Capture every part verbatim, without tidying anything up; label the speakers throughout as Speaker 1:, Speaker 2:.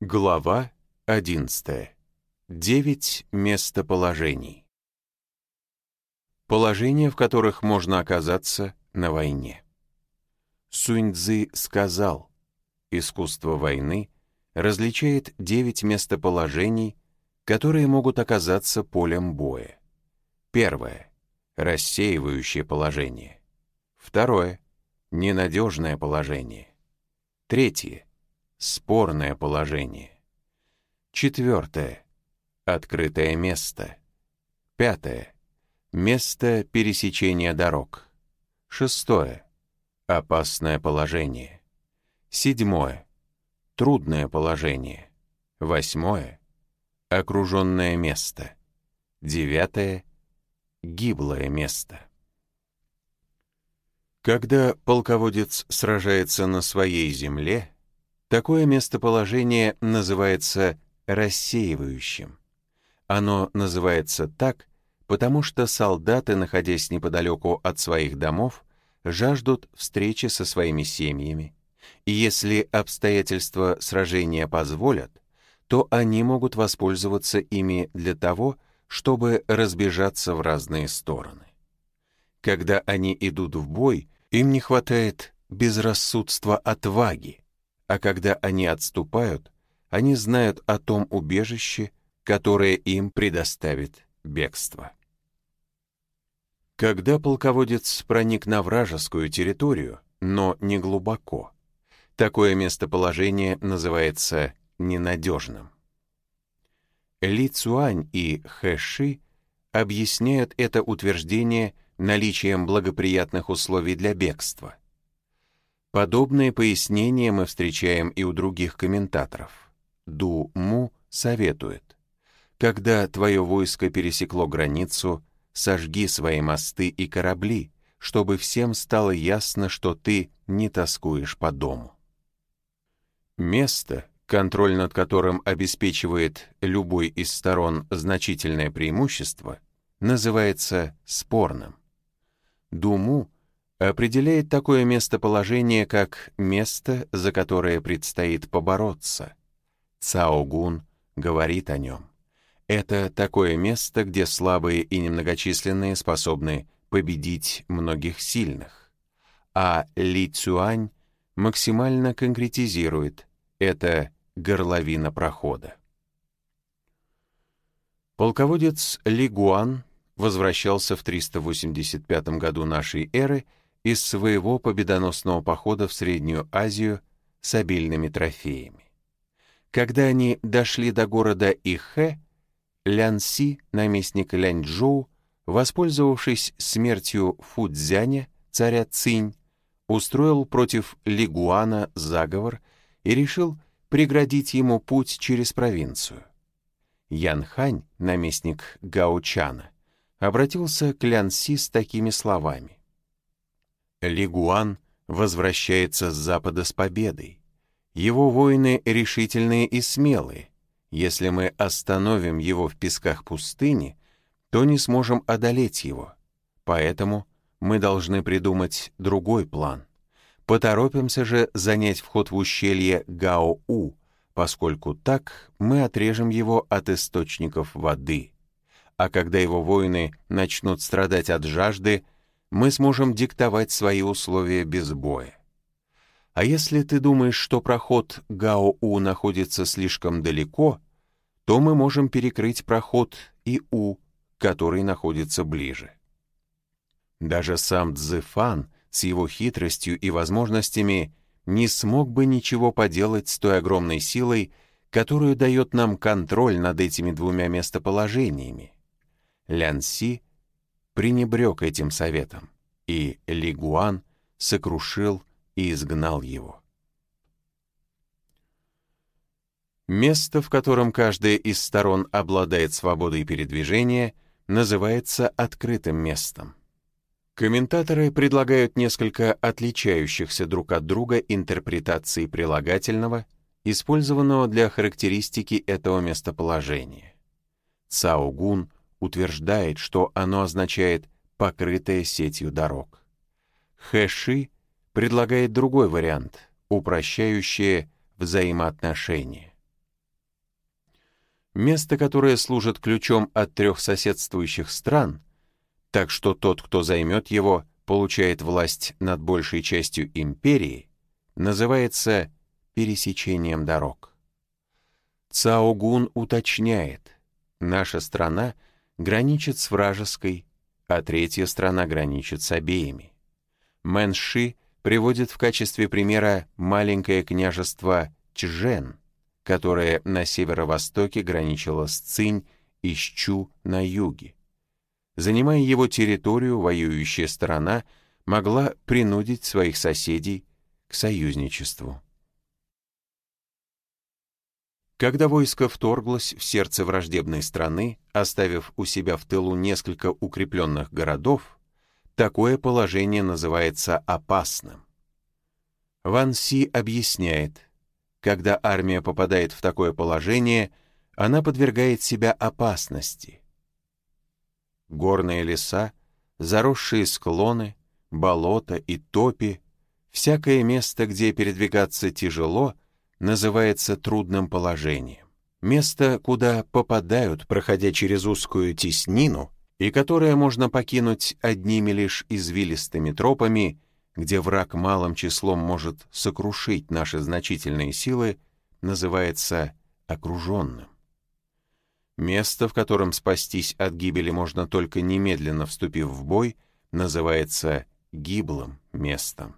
Speaker 1: Глава одиннадцатая. Девять местоположений. Положения, в которых можно оказаться на войне. Сунь-Цзы сказал: искусство войны различает девять местоположений, которые могут оказаться полем боя. Первое — рассеивающее положение. Второе — ненадежное положение. Третье — спорное положение. Четвертое — открытое место. Пятое — место пересечения дорог. Шестое — опасное положение. Седьмое — трудное положение. Восьмое — окруженное место. Девятое — гиблое место. Когда полководец сражается на своей земле, такое местоположение называется рассеивающим. Оно называется так, потому что солдаты, находясь неподалеку от своих домов, жаждут встречи со своими семьями, и если обстоятельства сражения позволят, то они могут воспользоваться ими для того, чтобы разбежаться в разные стороны. Когда они идут в бой, им не хватает безрассудства отваги, а когда они отступают, они знают о том убежище, которое им предоставит бегство. Когда полководец проник на вражескую территорию, но не глубоко, такое местоположение называется ненадежным. Ли Цюань и Хэ Ши объясняют это утверждение наличием благоприятных условий для бегства. Подобные пояснения мы встречаем и у других комментаторов. Ду Му советует: когда твое войско пересекло границу, сожги свои мосты и корабли, чтобы всем стало ясно, что ты не тоскуешь по дому. Место, контроль над которым обеспечивает любой из сторон значительное преимущество, называется спорным. Ду Му определяет такое местоположение как место, за которое предстоит побороться. Цао Гун говорит о нем. Это такое место, где слабые и немногочисленные способны победить многих сильных. А Ли Цюань максимально конкретизирует: это горловина прохода. Полководец Ли Гуан возвращался в триста восемьдесят пятом году нашей эры из своего победоносного похода в Среднюю Азию с обильными трофеями. Когда они дошли до города Ихэ, Лян Си, наместник Ляньчжоу, воспользовавшись смертью Фуцзяня, царя Цинь, устроил против Ли Гуана заговор и решил преградить ему путь через провинцию. Ян Хань, наместник Гаочана, обратился к Лян Си с такими словами: «Ли Гуан возвращается с запада с победой. Его воины решительные и смелые. Если мы остановим его в песках пустыни, то не сможем одолеть его. Поэтому мы должны придумать другой план. Поторопимся же занять вход в ущелье Гао-У, поскольку так мы отрежем его от источников воды. А когда его воины начнут страдать от жажды, мы сможем диктовать свои условия без боя. А если ты думаешь, что проход Гао-У находится слишком далеко, то мы можем перекрыть проход И-У, который находится ближе». Даже сам Цзэфан с его хитростью и возможностями не смог бы ничего поделать с той огромной силой, которую дает нам контроль над этими двумя местоположениями. Лян Си пренебрег этим советом, и Ли Гуан сокрушил и изгнал его. Место, в котором каждая из сторон обладает свободой передвижения, называется открытым местом. Комментаторы предлагают несколько отличающихся друг от друга интерпретаций прилагательного, использованного для характеристики этого местоположения. Цао Гун утверждает, что оно означает «покрытое сетью дорог». Хэ Ши предлагает другой вариант, упрощающее взаимоотношения. место, которое служит ключом от трех соседствующих стран, так что тот, кто займет его, получает власть над большей частью империи, называется пересечением дорог. Цао Гун уточняет, наша страна граничит с вражеской, а третья страна граничит с обеими. Мэн Ши приводит в качестве примера маленькое княжество Чжэн, которое на северо-востоке граничило с Цинь и с Чу на юге. Занимая его территорию, воюющая сторона могла принудить своих соседей к союзничеству. Когда войско вторглось в сердце враждебной страны, оставив у себя в тылу несколько укрепленных городов, такое положение называется опасным. Ван Си объясняет, когда армия попадает в такое положение, она подвергает себя опасности. Горные леса, заросшие склоны, болота и топи, всякое место, где передвигаться тяжело, называется трудным положением. Место, куда попадают, проходя через узкую теснину, и которое можно покинуть одними лишь извилистыми тропами, где враг малым числом может сокрушить наши значительные силы, называется окруженным. Место, в котором спастись от гибели можно только немедленно вступив в бой, называется гиблым местом.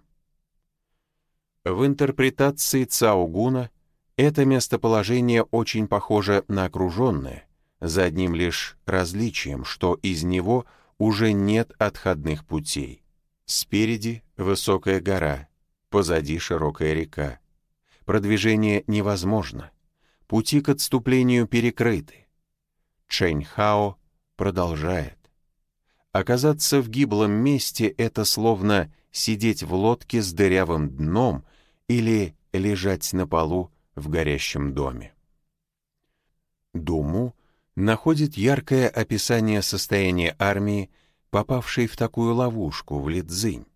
Speaker 1: В интерпретации Цао Гуна это местоположение очень похоже на окруженное, за одним лишь различием, что из него уже нет отходных путей. Спереди высокая гора, позади широкая река. Продвижение невозможно, пути к отступлению перекрыты. Чэнь Хао продолжает. Оказаться в гиблом месте — это словно сидеть в лодке с дырявым дном или лежать на полу в горящем доме. Думу находит яркое описание состояния армии, попавшей в такую ловушку в Лидзинь.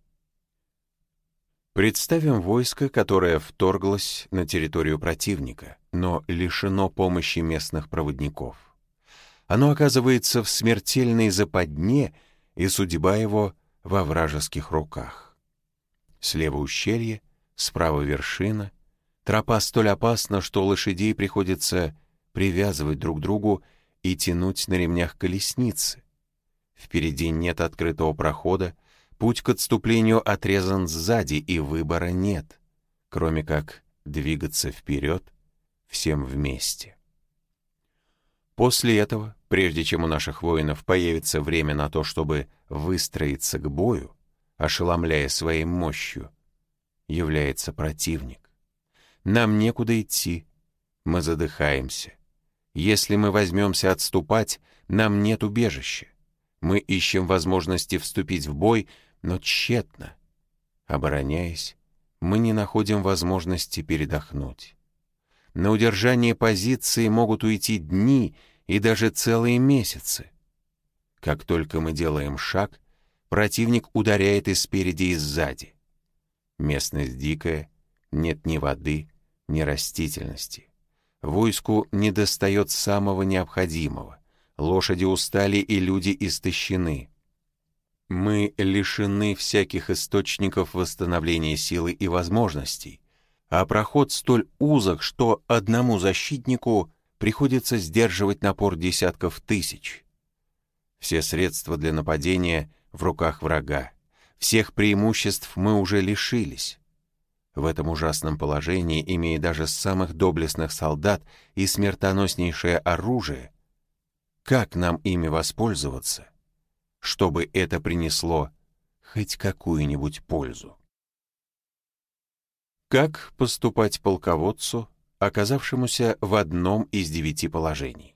Speaker 1: Представим войско, которое вторглось на территорию противника, но лишено помощи местных проводников. Оно оказывается в смертельной западне, и судьба его во вражеских руках. Слева ущелье, справа вершина, тропа столь опасна, что лошадей приходится привязывать друг к другу и тянуть на ремнях колесницы. Впереди нет открытого прохода, путь к отступлению отрезан сзади, и выбора нет, кроме как двигаться вперед всем вместе. После этого, прежде чем у наших воинов появится время на то, чтобы выстроиться к бою, ошеломляя своей мощью, является противник. Нам некуда идти, мы задыхаемся. Если мы возьмемся отступать, нам нет убежища. Мы ищем возможности вступить в бой, но тщетно. Обороняясь, мы не находим возможности передохнуть. На удержание позиции могут уйти дни и даже целые месяцы. Как только мы делаем шаг, противник ударяет и спереди, и сзади. Местность дикая, нет ни воды, ни растительности. Войску недостает самого необходимого. Лошади устали и люди истощены. Мы лишены всяких источников восстановления силы и возможностей, а проход столь узок, что одному защитнику приходится сдерживать напор десятков тысяч. Все средства для нападения в руках врага. Всех преимуществ мы уже лишились. В этом ужасном положении, имея даже самых доблестных солдат и смертоноснейшее оружие, как нам ими воспользоваться, чтобы это принесло хоть какую-нибудь пользу? Как поступать полководцу, оказавшемуся в одном из девяти положений?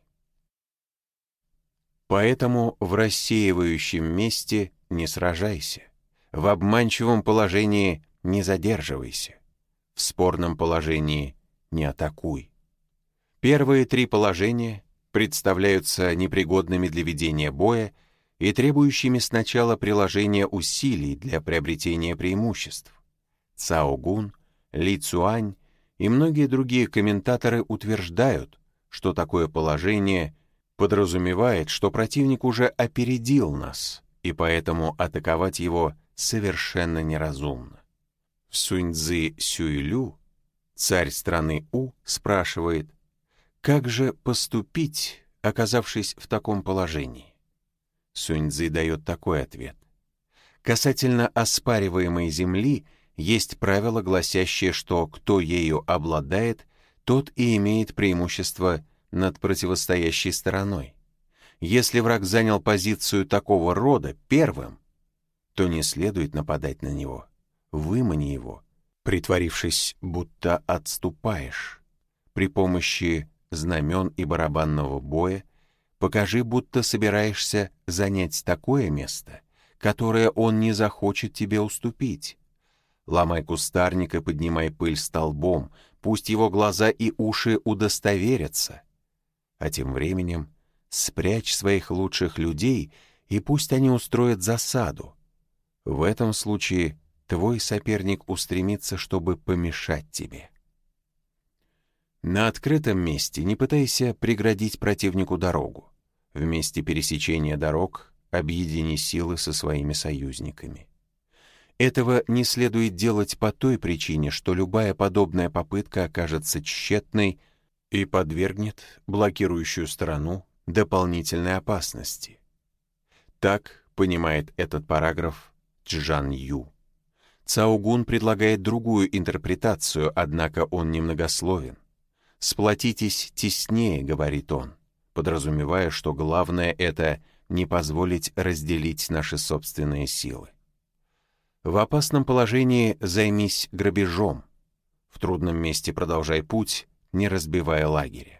Speaker 1: Поэтому в рассеивающем месте не сражайся, в обманчивом положении не задерживайся, в спорном положении не атакуй. Первые три положения представляются непригодными для ведения боя и требующими сначала приложения усилий для приобретения преимуществ. Цао Гун, Ли Цюань и многие другие комментаторы утверждают, что такое положение подразумевает, что противник уже опередил нас, и поэтому атаковать его совершенно неразумно. В Суньцзы Сюйлю царь страны У спрашивает, как же поступить, оказавшись в таком положении? Суньцзы дает такой ответ. Касательно оспариваемой земли есть правило, гласящее, что кто ею обладает, тот и имеет преимущество над противостоящей стороной. Если враг занял позицию такого рода первым, то не следует нападать на него. Вымани его, притворившись, будто отступаешь. При помощи знамен и барабанного боя покажи, будто собираешься занять такое место, которое он не захочет тебе уступить. Ломай кустарник и поднимай пыль столбом, пусть его глаза и уши удостоверятся. А тем временем спрячь своих лучших людей, и пусть они устроят засаду. В этом случае твой соперник устремится, чтобы помешать тебе. На открытом месте не пытайся преградить противнику дорогу. В месте пересечения дорог объедини силы со своими союзниками. Этого не следует делать по той причине, что любая подобная попытка окажется тщетной и подвергнет блокирующую сторону дополнительной опасности. Так понимает этот параграф Чжан Ю. Цао Гун предлагает другую интерпретацию, однако он немногословен. «Сплотитесь теснее», — говорит он, подразумевая, что главное — это не позволить разделить наши собственные силы. В опасном положении займись грабежом. В трудном месте продолжай путь, не разбивая лагеря.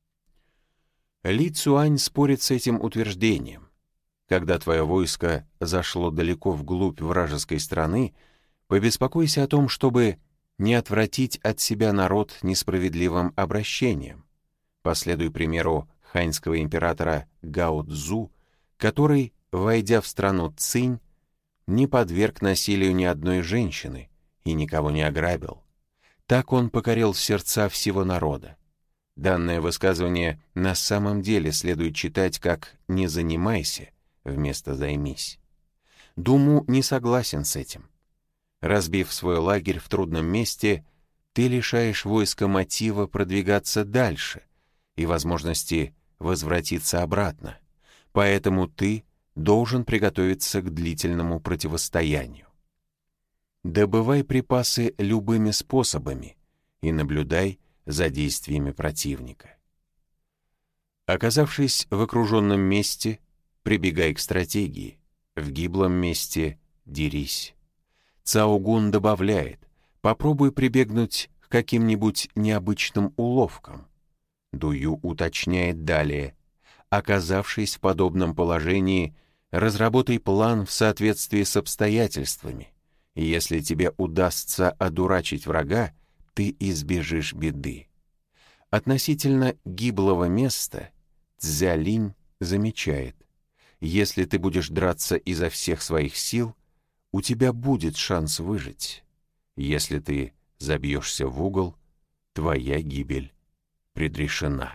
Speaker 1: Ли Цюань спорит с этим утверждением. Когда твое войско зашло далеко вглубь вражеской страны, побеспокойся о том, чтобы не отвратить от себя народ несправедливым обращением. Последуй примеру ханьского императора Гао Цзу, который, войдя в страну Цинь, не подверг насилию ни одной женщины и никого не ограбил. Так он покорил сердца всего народа. Данное высказывание на самом деле следует читать как «не занимайся» вместо «займись». Думу не согласен с этим. Разбив свой лагерь в трудном месте, ты лишаешь войска мотива продвигаться дальше и возможности возвратиться обратно. Поэтому ты должен приготовиться к длительному противостоянию. Добывай припасы любыми способами и наблюдай за действиями противника. Оказавшись в окруженном месте, прибегай к стратегии. В гиблом месте дерись. Цао Гун добавляет, попробуй прибегнуть к каким-нибудь необычным уловкам. Дую уточняет далее, оказавшись в подобном положении, разработай план в соответствии с обстоятельствами, и если тебе удастся одурачить врага, ты избежишь беды. Относительно гиблого места Цзялинь замечает, если ты будешь драться изо всех своих сил, у тебя будет шанс выжить. Если ты забьешься в угол, твоя гибель предрешена.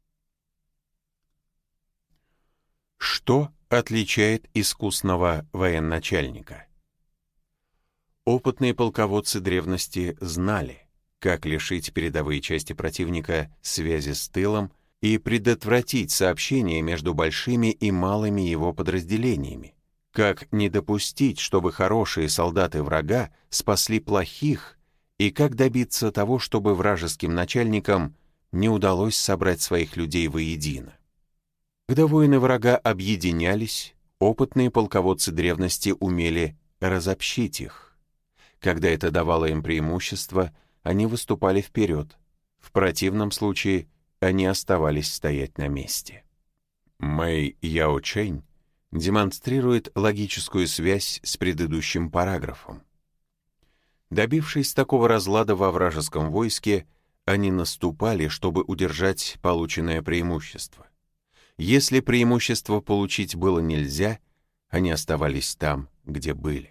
Speaker 1: Что отличает искусного военачальника? Опытные полководцы древности знали, как лишить передовые части противника связи с тылом и предотвратить сообщение между большими и малыми его подразделениями, как не допустить, чтобы хорошие солдаты врага спасли плохих, и как добиться того, чтобы вражеским начальникам не удалось собрать своих людей воедино. Когда воины врага объединялись, опытные полководцы древности умели разобщить их. Когда это давало им преимущество, они выступали вперед. В противном случае они оставались стоять на месте. Мэй Яо Чэнь демонстрирует логическую связь с предыдущим параграфом. Добившись такого разлада во вражеском войске, они наступали, чтобы удержать полученное преимущество. Если преимущество получить было нельзя, они оставались там, где были.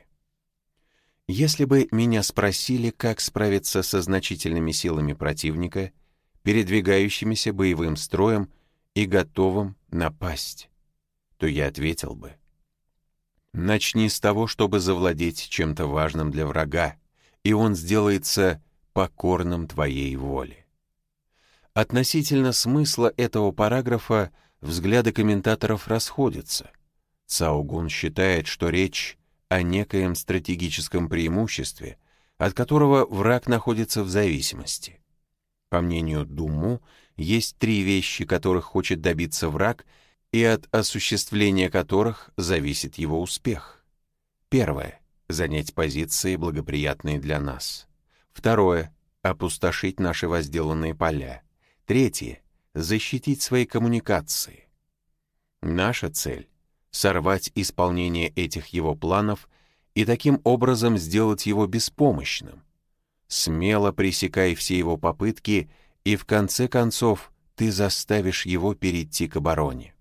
Speaker 1: Если бы меня спросили, как справиться со значительными силами противника, передвигающимися боевым строем и готовым напасть, то я ответил бы: начни с того, чтобы завладеть чем-то важным для врага, и он сделается покорным твоей воле. Относительно смысла этого параграфа взгляды комментаторов расходятся. Цао Гун считает, что речь о некоем стратегическом преимуществе, от которого враг находится в зависимости. По мнению Думу, есть три вещи, которых хочет добиться враг, и от осуществления которых зависит его успех. Первое — занять позиции, благоприятные для нас. Второе — опустошить наши возделанные поля. Третье — защитить свои коммуникации. Наша цель — сорвать исполнение этих его планов и таким образом сделать его беспомощным. Смело пресекай все его попытки, и в конце концов ты заставишь его перейти к обороне.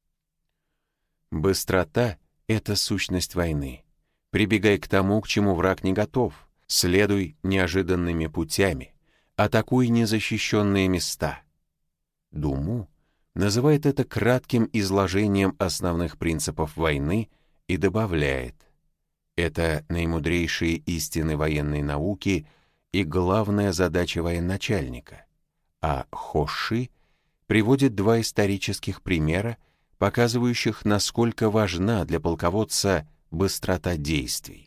Speaker 1: Быстрота — это сущность войны. Прибегай к тому, к чему враг не готов. Следуй неожиданными путями. Атакуй незащищенные места. Думу называет это кратким изложением основных принципов войны и добавляет: это наимудрейшие истины военной науки и главная задача военачальника. А Хоши приводит два исторических примера, показывающих, насколько важна для полководца быстрота действий.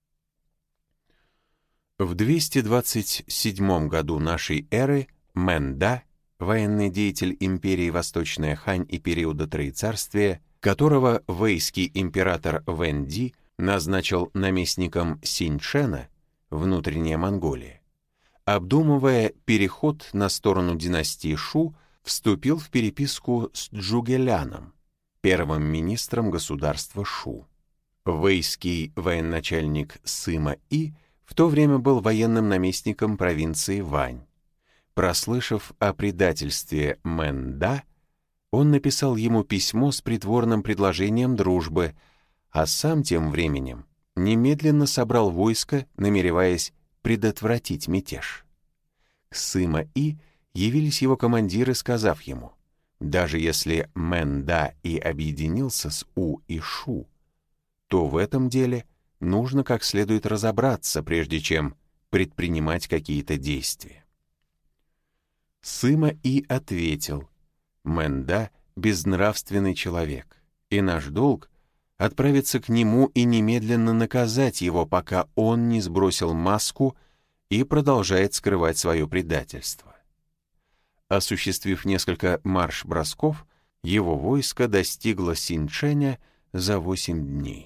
Speaker 1: В двести двадцать седьмом году нашей эры Мэн Да, военный деятель империи Восточная Хань и периода Троецарствия, которого вэйский император Вэн Ди назначил наместником Синьчжэна, внутренняя Монголия, обдумывая переход на сторону династии Шу, вступил в переписку с Джугэляном, первым министром государства Шу. Вэйский военачальник Сыма И в то время был военным наместником провинции Вань. Прослышав о предательстве Мэн Да, он написал ему письмо с притворным предложением дружбы, а сам тем временем немедленно собрал войско, намереваясь предотвратить мятеж. К Сыма И явились его командиры, сказав ему: даже если Мэн Да и объединился с У и Шу, то в этом деле нужно как следует разобраться, прежде чем предпринимать какие-то действия. Сыма И ответил: Мэн Да — безнравственный человек, и наш долг — отправиться к нему и немедленно наказать его, пока он не сбросил маску и продолжает скрывать свое предательство. Осуществив несколько марш-бросков, его войско достигло Синьчжэня за восемь дней.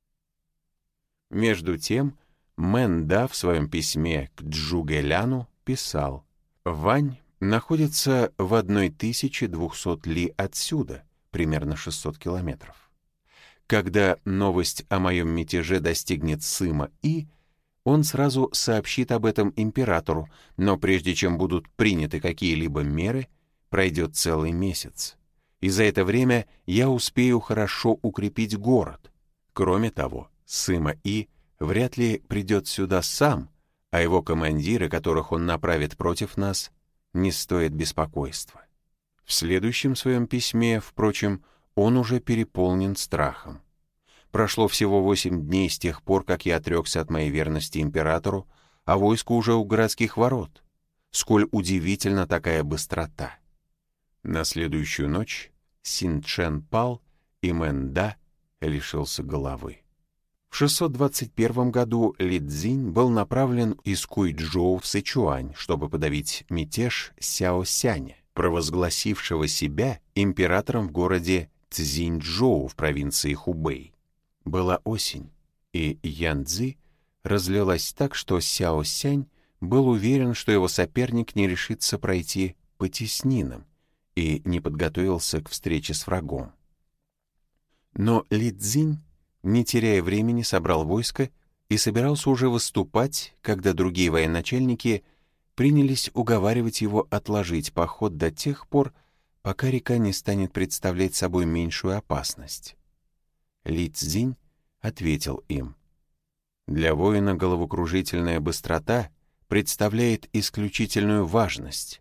Speaker 1: Между тем, Мэн Да в своем письме к Джугэляну писал: «Вань находится в тысяче двухсот ли отсюда, примерно шестьсот километров. Когда новость о моем мятеже достигнет Сыма И, он сразу сообщит об этом императору, но прежде чем будут приняты какие-либо меры, пройдет целый месяц. И за это время я успею хорошо укрепить город. Кроме того, Сыма И вряд ли придет сюда сам, а его командиры, которых он направит против нас, не стоят беспокойства». В следующем своем письме, впрочем, он уже переполнен страхом. Прошло всего восемь дней с тех пор, как я отрекся от моей верности императору, а войско уже у городских ворот. Сколь удивительна такая быстрота. На следующую ночь Синьчжэн пал, и Мэн Да лишился головы. В шестьсот двадцать первом году Ли Цзинь был направлен из Куйчжоу в Сычуань, чтобы подавить мятеж Сяо Сяня, провозгласившего себя императором в городе Цзиньчжоу в провинции Хубэй. Была осень, и Янцзы разлилась так, что Сяо Сянь был уверен, что его соперник не решится пройти по теснинам и не подготовился к встрече с врагом. Но Ли Цзинь, не теряя времени, собрал войско и собирался уже выступать, когда другие военачальники принялись уговаривать его отложить поход до тех пор, пока река не станет представлять собой меньшую опасность. Ли Цзинь ответил им: «Для воина головокружительная быстрота представляет исключительную важность,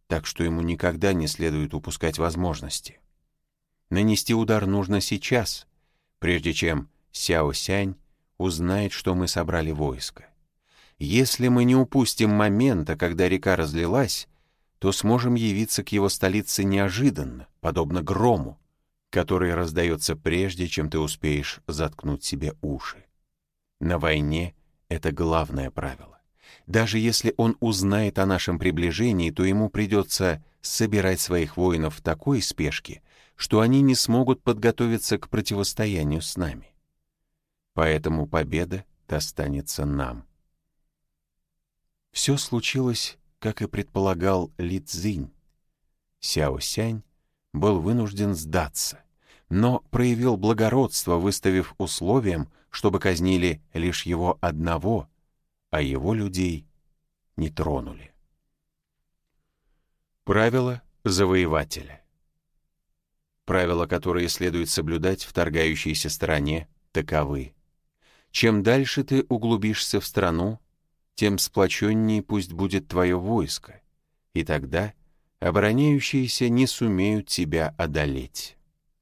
Speaker 1: так что ему никогда не следует упускать возможности. Нанести удар нужно сейчас, прежде чем Сяо Сянь узнает, что мы собрали войско. Если мы не упустим момента, когда река разлилась, то сможем явиться к его столице неожиданно, подобно грому, который раздается прежде, чем ты успеешь заткнуть себе уши. На войне это главное правило. Даже если он узнает о нашем приближении, то ему придется собирать своих воинов в такой спешке, что они не смогут подготовиться к противостоянию с нами. Поэтому победа достанется нам. Все случилось, как и предполагал Ли Цзинь. Сяо Сянь был вынужден сдаться, но проявил благородство, выставив условием, чтобы казнили лишь его одного, а его людей не тронули. Правила завоевателя. Правила, которые следует соблюдать вторгающейся стороне, таковы. Чем дальше ты углубишься в страну, тем сплоченнее пусть будет твое войско, и тогда обороняющиеся не сумеют тебя одолеть.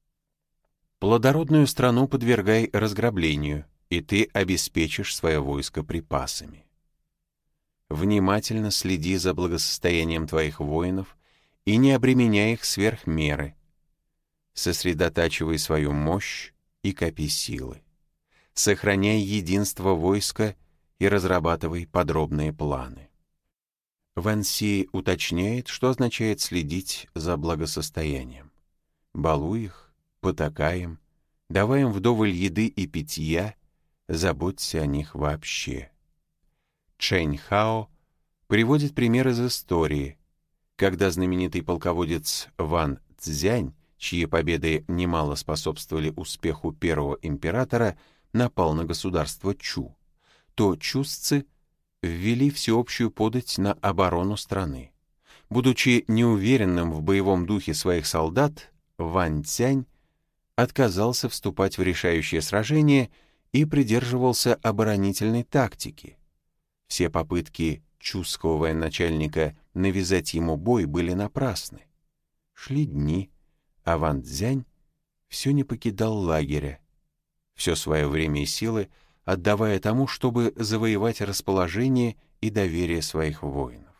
Speaker 1: Плодородную страну подвергай разграблению, и ты обеспечишь свое войско припасами. Внимательно следи за благосостоянием твоих воинов и не обременяй их сверх меры. Сосредотачивай свою мощь и копи силы. Сохраняй единство войска и разрабатывай подробные планы. Ван Си уточняет, что означает следить за благосостоянием. Балуй их, потакай им, давай им вдоволь еды и питья, заботься о них вообще. Чэнь Хао приводит пример из истории, когда знаменитый полководец Ван Цзянь, чьи победы немало способствовали успеху первого императора, напал на государство Чу, то чусцы ввели всеобщую подать на оборону страны. Будучи неуверенным в боевом духе своих солдат, Ван Цзянь отказался вступать в решающее сражение и придерживался оборонительной тактики. Все попытки чусского военачальника навязать ему бой были напрасны. Шли дни, а Ван Цзянь все не покидал лагеря, все свое время и силы отдавая тому, чтобы завоевать расположение и доверие своих воинов.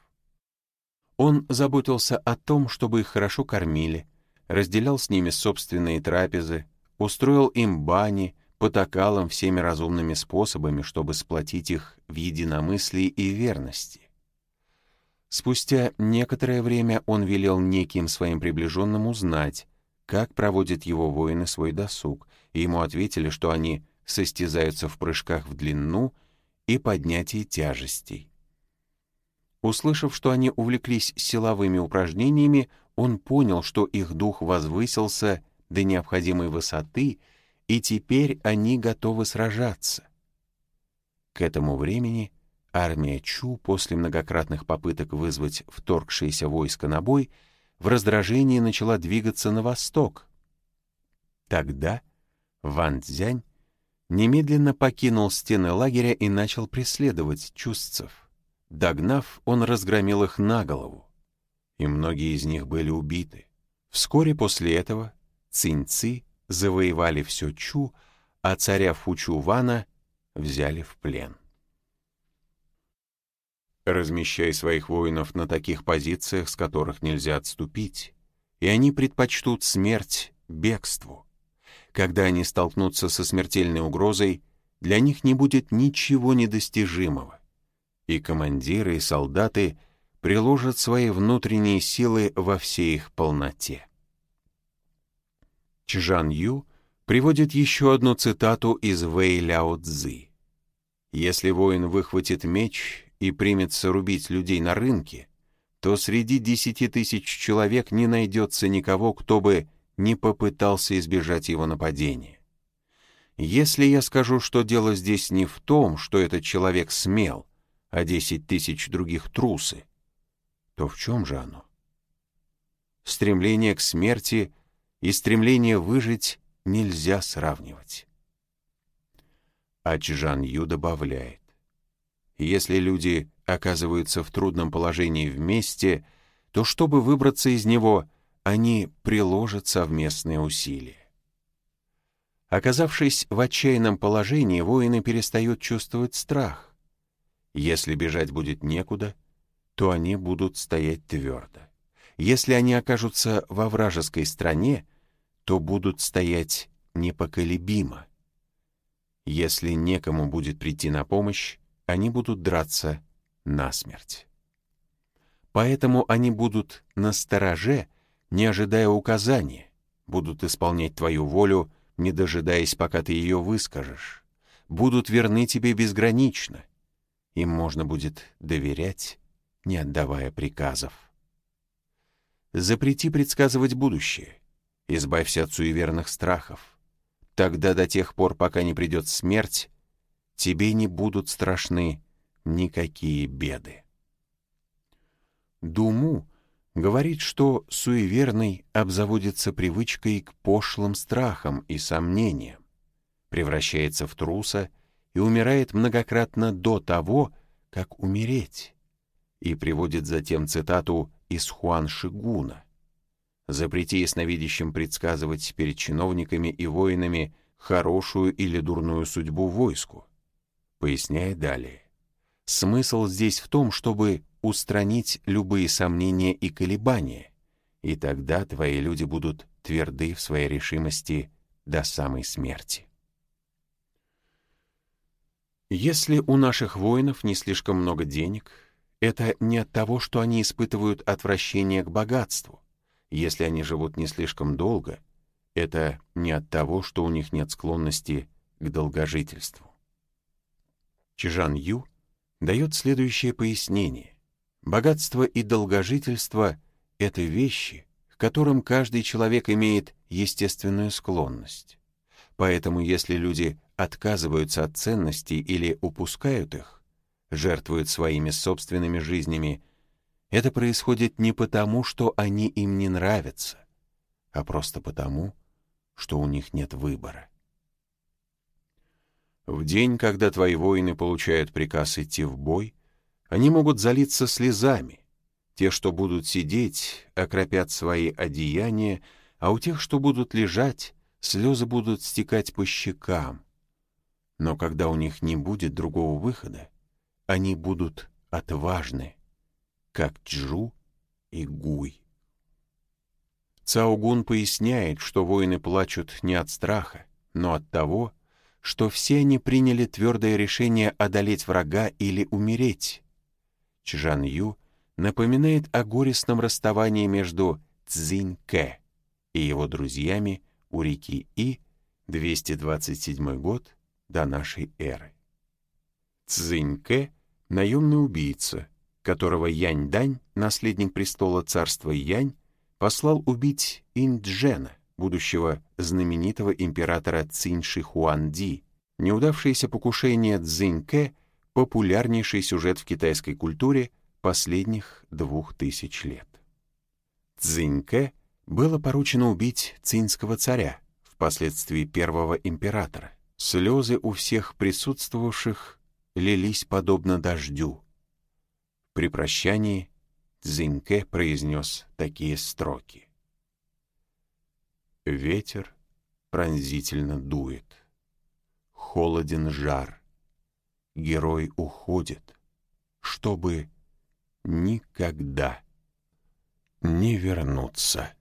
Speaker 1: Он заботился о том, чтобы их хорошо кормили, разделял с ними собственные трапезы, устроил им бани, потакал им всеми разумными способами, чтобы сплотить их в единомыслии и верности. Спустя некоторое время он велел неким своим приближенным узнать, как проводят его воины свой досуг, и ему ответили, что они состязаются в прыжках в длину и поднятии тяжестей. Услышав, что они увлеклись силовыми упражнениями, он понял, что их дух возвысился до необходимой высоты, и теперь они готовы сражаться. К этому времени армия Чу, после многократных попыток вызвать вторгшееся войско на бой, в раздражении начала двигаться на восток. Тогда Ван Цзянь немедленно покинул стены лагеря и начал преследовать чусцев. Догнав, он разгромил их на голову, и многие из них были убиты. Вскоре после этого циньцы завоевали все Чу, а царя Фучу Вана взяли в плен. Размещай своих воинов на таких позициях, с которых нельзя отступить, и они предпочтут смерть бегству. Когда они столкнутся со смертельной угрозой, для них не будет ничего недостижимого, и командиры и солдаты приложат свои внутренние силы во всей их полноте. Чжан Ю приводит еще одну цитату из Вэй Ляо Цзы. «Если воин выхватит меч и примется рубить людей на рынке, то среди десяти тысяч человек не найдется никого, кто бы не попытался избежать его нападения. Если я скажу, что дело здесь не в том, что этот человек смел, а десять тысяч других трусы, то в чем же оно? Стремление к смерти и стремление выжить нельзя сравнивать». А Чжан Ю добавляет: «Если люди оказываются в трудном положении вместе, то чтобы выбраться из него, они приложат совместные усилия. Оказавшись в отчаянном положении, воины перестают чувствовать страх. Если бежать будет некуда, то они будут стоять твердо. Если они окажутся во вражеской стране, то будут стоять непоколебимо. Если некому будет прийти на помощь, они будут драться насмерть. Поэтому они будут настороже, не ожидая указания, будут исполнять твою волю, не дожидаясь, пока ты ее выскажешь, будут верны тебе безгранично. Им можно будет доверять, не отдавая приказов. Запрети предсказывать будущее, избавься от суеверных страхов. Тогда до тех пор, пока не придет смерть, тебе не будут страшны никакие беды. Думу говорит, что суеверный обзаводится привычкой к пошлым страхам и сомнениям, превращается в труса и умирает многократно до того, как умереть, и приводит затем цитату из Хуан Шигуна: «Запрети ясновидящим предсказывать перед чиновниками и воинами хорошую или дурную судьбу войску». Поясняя далее: смысл здесь в том, чтобы устранить любые сомнения и колебания, и тогда твои люди будут тверды в своей решимости до самой смерти. Если у наших воинов не слишком много денег, это не от того, что они испытывают отвращение к богатству. Если они живут не слишком долго, это не от того, что у них нет склонности к долгожительству. Чжан Ю дает следующее пояснение. Богатство и долгожительство — это вещи, к которым каждый человек имеет естественную склонность. Поэтому если люди отказываются от ценностей или упускают их, жертвуют своими собственными жизнями, это происходит не потому, что они им не нравятся, а просто потому, что у них нет выбора. В день, когда твои воины получают приказ идти в бой, они могут залиться слезами. Те, что будут сидеть, окропят свои одеяния, а у тех, что будут лежать, слезы будут стекать по щекам. Но когда у них не будет другого выхода, они будут отважны, как Чжу и Гуй. Цао Гун поясняет, что воины плачут не от страха, но от того, что все они приняли твердое решение одолеть врага или умереть. Чжан Ю напоминает о горестном расставании между Цзинь-Кэ и его друзьями у реки И, двести двадцать седьмой год до нашей эры. Цзинь-Кэ — наемный убийца, которого Янь-Дань, наследник престола царства Янь, послал убить Инь-Джена, будущего знаменитого императора Цинь-Ши-Хуан-Ди. Неудавшееся покушение Цзинь-Кэ — популярнейший сюжет в китайской культуре последних двух тысяч лет. Цзинь-Кэ было поручено убить цинского царя, впоследствии первого императора. Слезы у всех присутствовавших лились подобно дождю. При прощании Цзинь-Кэ произнес такие строки: «Ветер пронзительно дует, холоден жар, герой уходит, чтобы никогда не вернуться».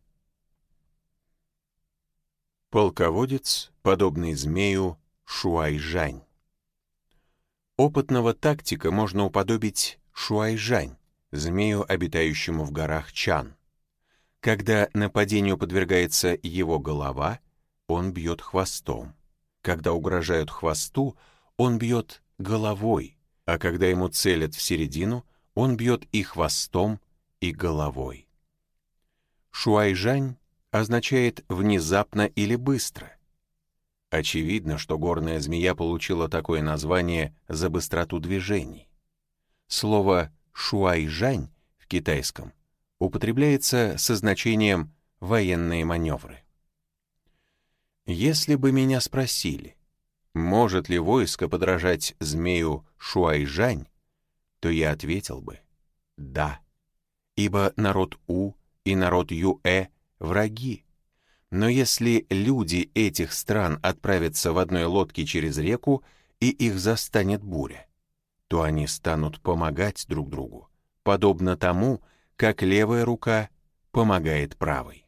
Speaker 1: Полководец, подобный змею Шуайжань. Опытного тактика можно уподобить Шуайжань, змею, обитающему в горах Чан. Когда нападению подвергается его голова, он бьет хвостом. Когда угрожают хвосту, он бьет головой, а когда ему целят в середину, он бьет и хвостом, и головой. Шуайжань означает «внезапно» или «быстро». Очевидно, что горная змея получила такое название за быстроту движений. Слово «шуайжань» в китайском употребляется со значением «военные маневры». Если бы меня спросили, может ли войско подражать змею Шуайжань, то я ответил бы «да». ибо народ У и народ Юэ — враги. Но если люди этих стран отправятся в одной лодке через реку, и их застанет буря, то они станут помогать друг другу, подобно тому, как левая рука помогает правой.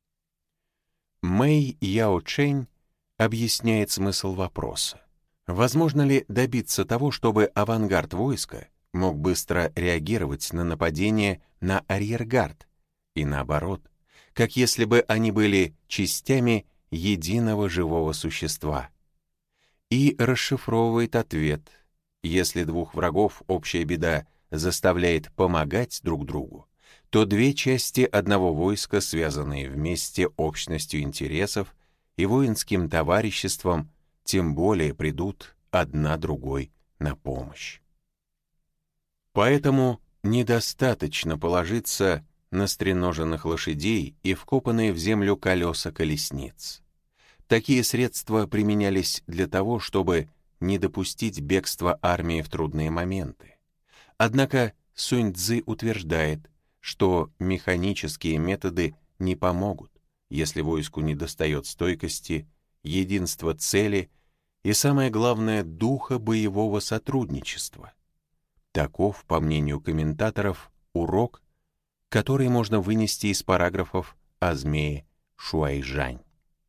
Speaker 1: Мэй Яо Чэнь объясняет смысл вопроса. Возможно ли добиться того, чтобы авангард войска мог быстро реагировать на нападение на арьергард, и наоборот, как если бы они были частями единого живого существа? И расшифровывает ответ: если двух врагов общая беда заставляет помогать друг другу, то две части одного войска, связанные вместе общностью интересов и воинским товариществом, тем более придут одна другой на помощь. Поэтому недостаточно положиться на стреноженных лошадей и вкопанные в землю колеса колесниц. Такие средства применялись для того, чтобы не допустить бегства армии в трудные моменты. Однако Сунь Цзы утверждает, что механические методы не помогут, если войску недостает стойкости, единства цели и, самое главное, духа боевого сотрудничества. Таков, по мнению комментаторов, урок, который можно вынести из параграфов о змее Шуайжань.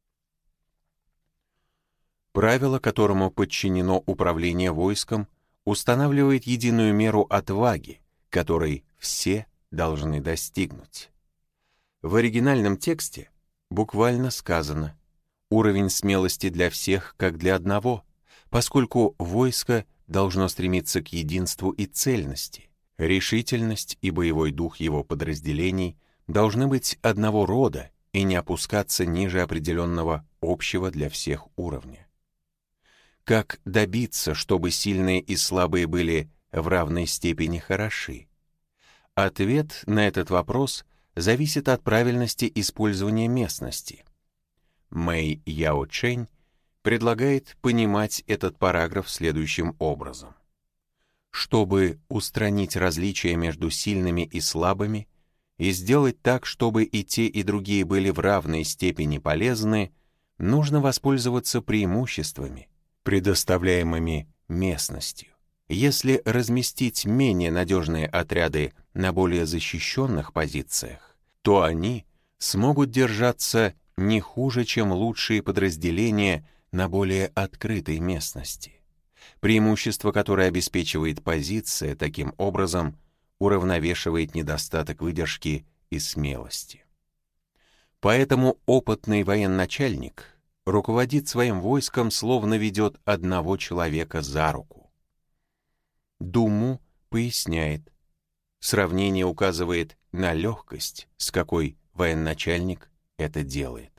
Speaker 1: Правило, которому подчинено управление войском, устанавливает единую меру отваги, которой все должны достигнуть. В оригинальном тексте буквально сказано: уровень смелости для всех, как для одного, поскольку войско должно стремиться к единству и цельности. Решительность и боевой дух его подразделений должны быть одного рода и не опускаться ниже определенного общего для всех уровня. Как добиться, чтобы сильные и слабые были в равной степени хороши? Ответ на этот вопрос зависит от правильности использования местности. Мэй Яо Чэнь предлагает понимать этот параграф следующим образом. Чтобы устранить различия между сильными и слабыми и сделать так, чтобы и те, и другие были в равной степени полезны, нужно воспользоваться преимуществами, предоставляемыми местностью. Если разместить менее надежные отряды на более защищенных позициях, то они смогут держаться не хуже, чем лучшие подразделения на более открытой местности. Преимущество, которое обеспечивает позиция, таким образом уравновешивает недостаток выдержки и смелости. Поэтому опытный военачальник руководит своим войском, словно ведет одного человека за руку. Думу поясняет: сравнение указывает на легкость, с какой военачальник это делает.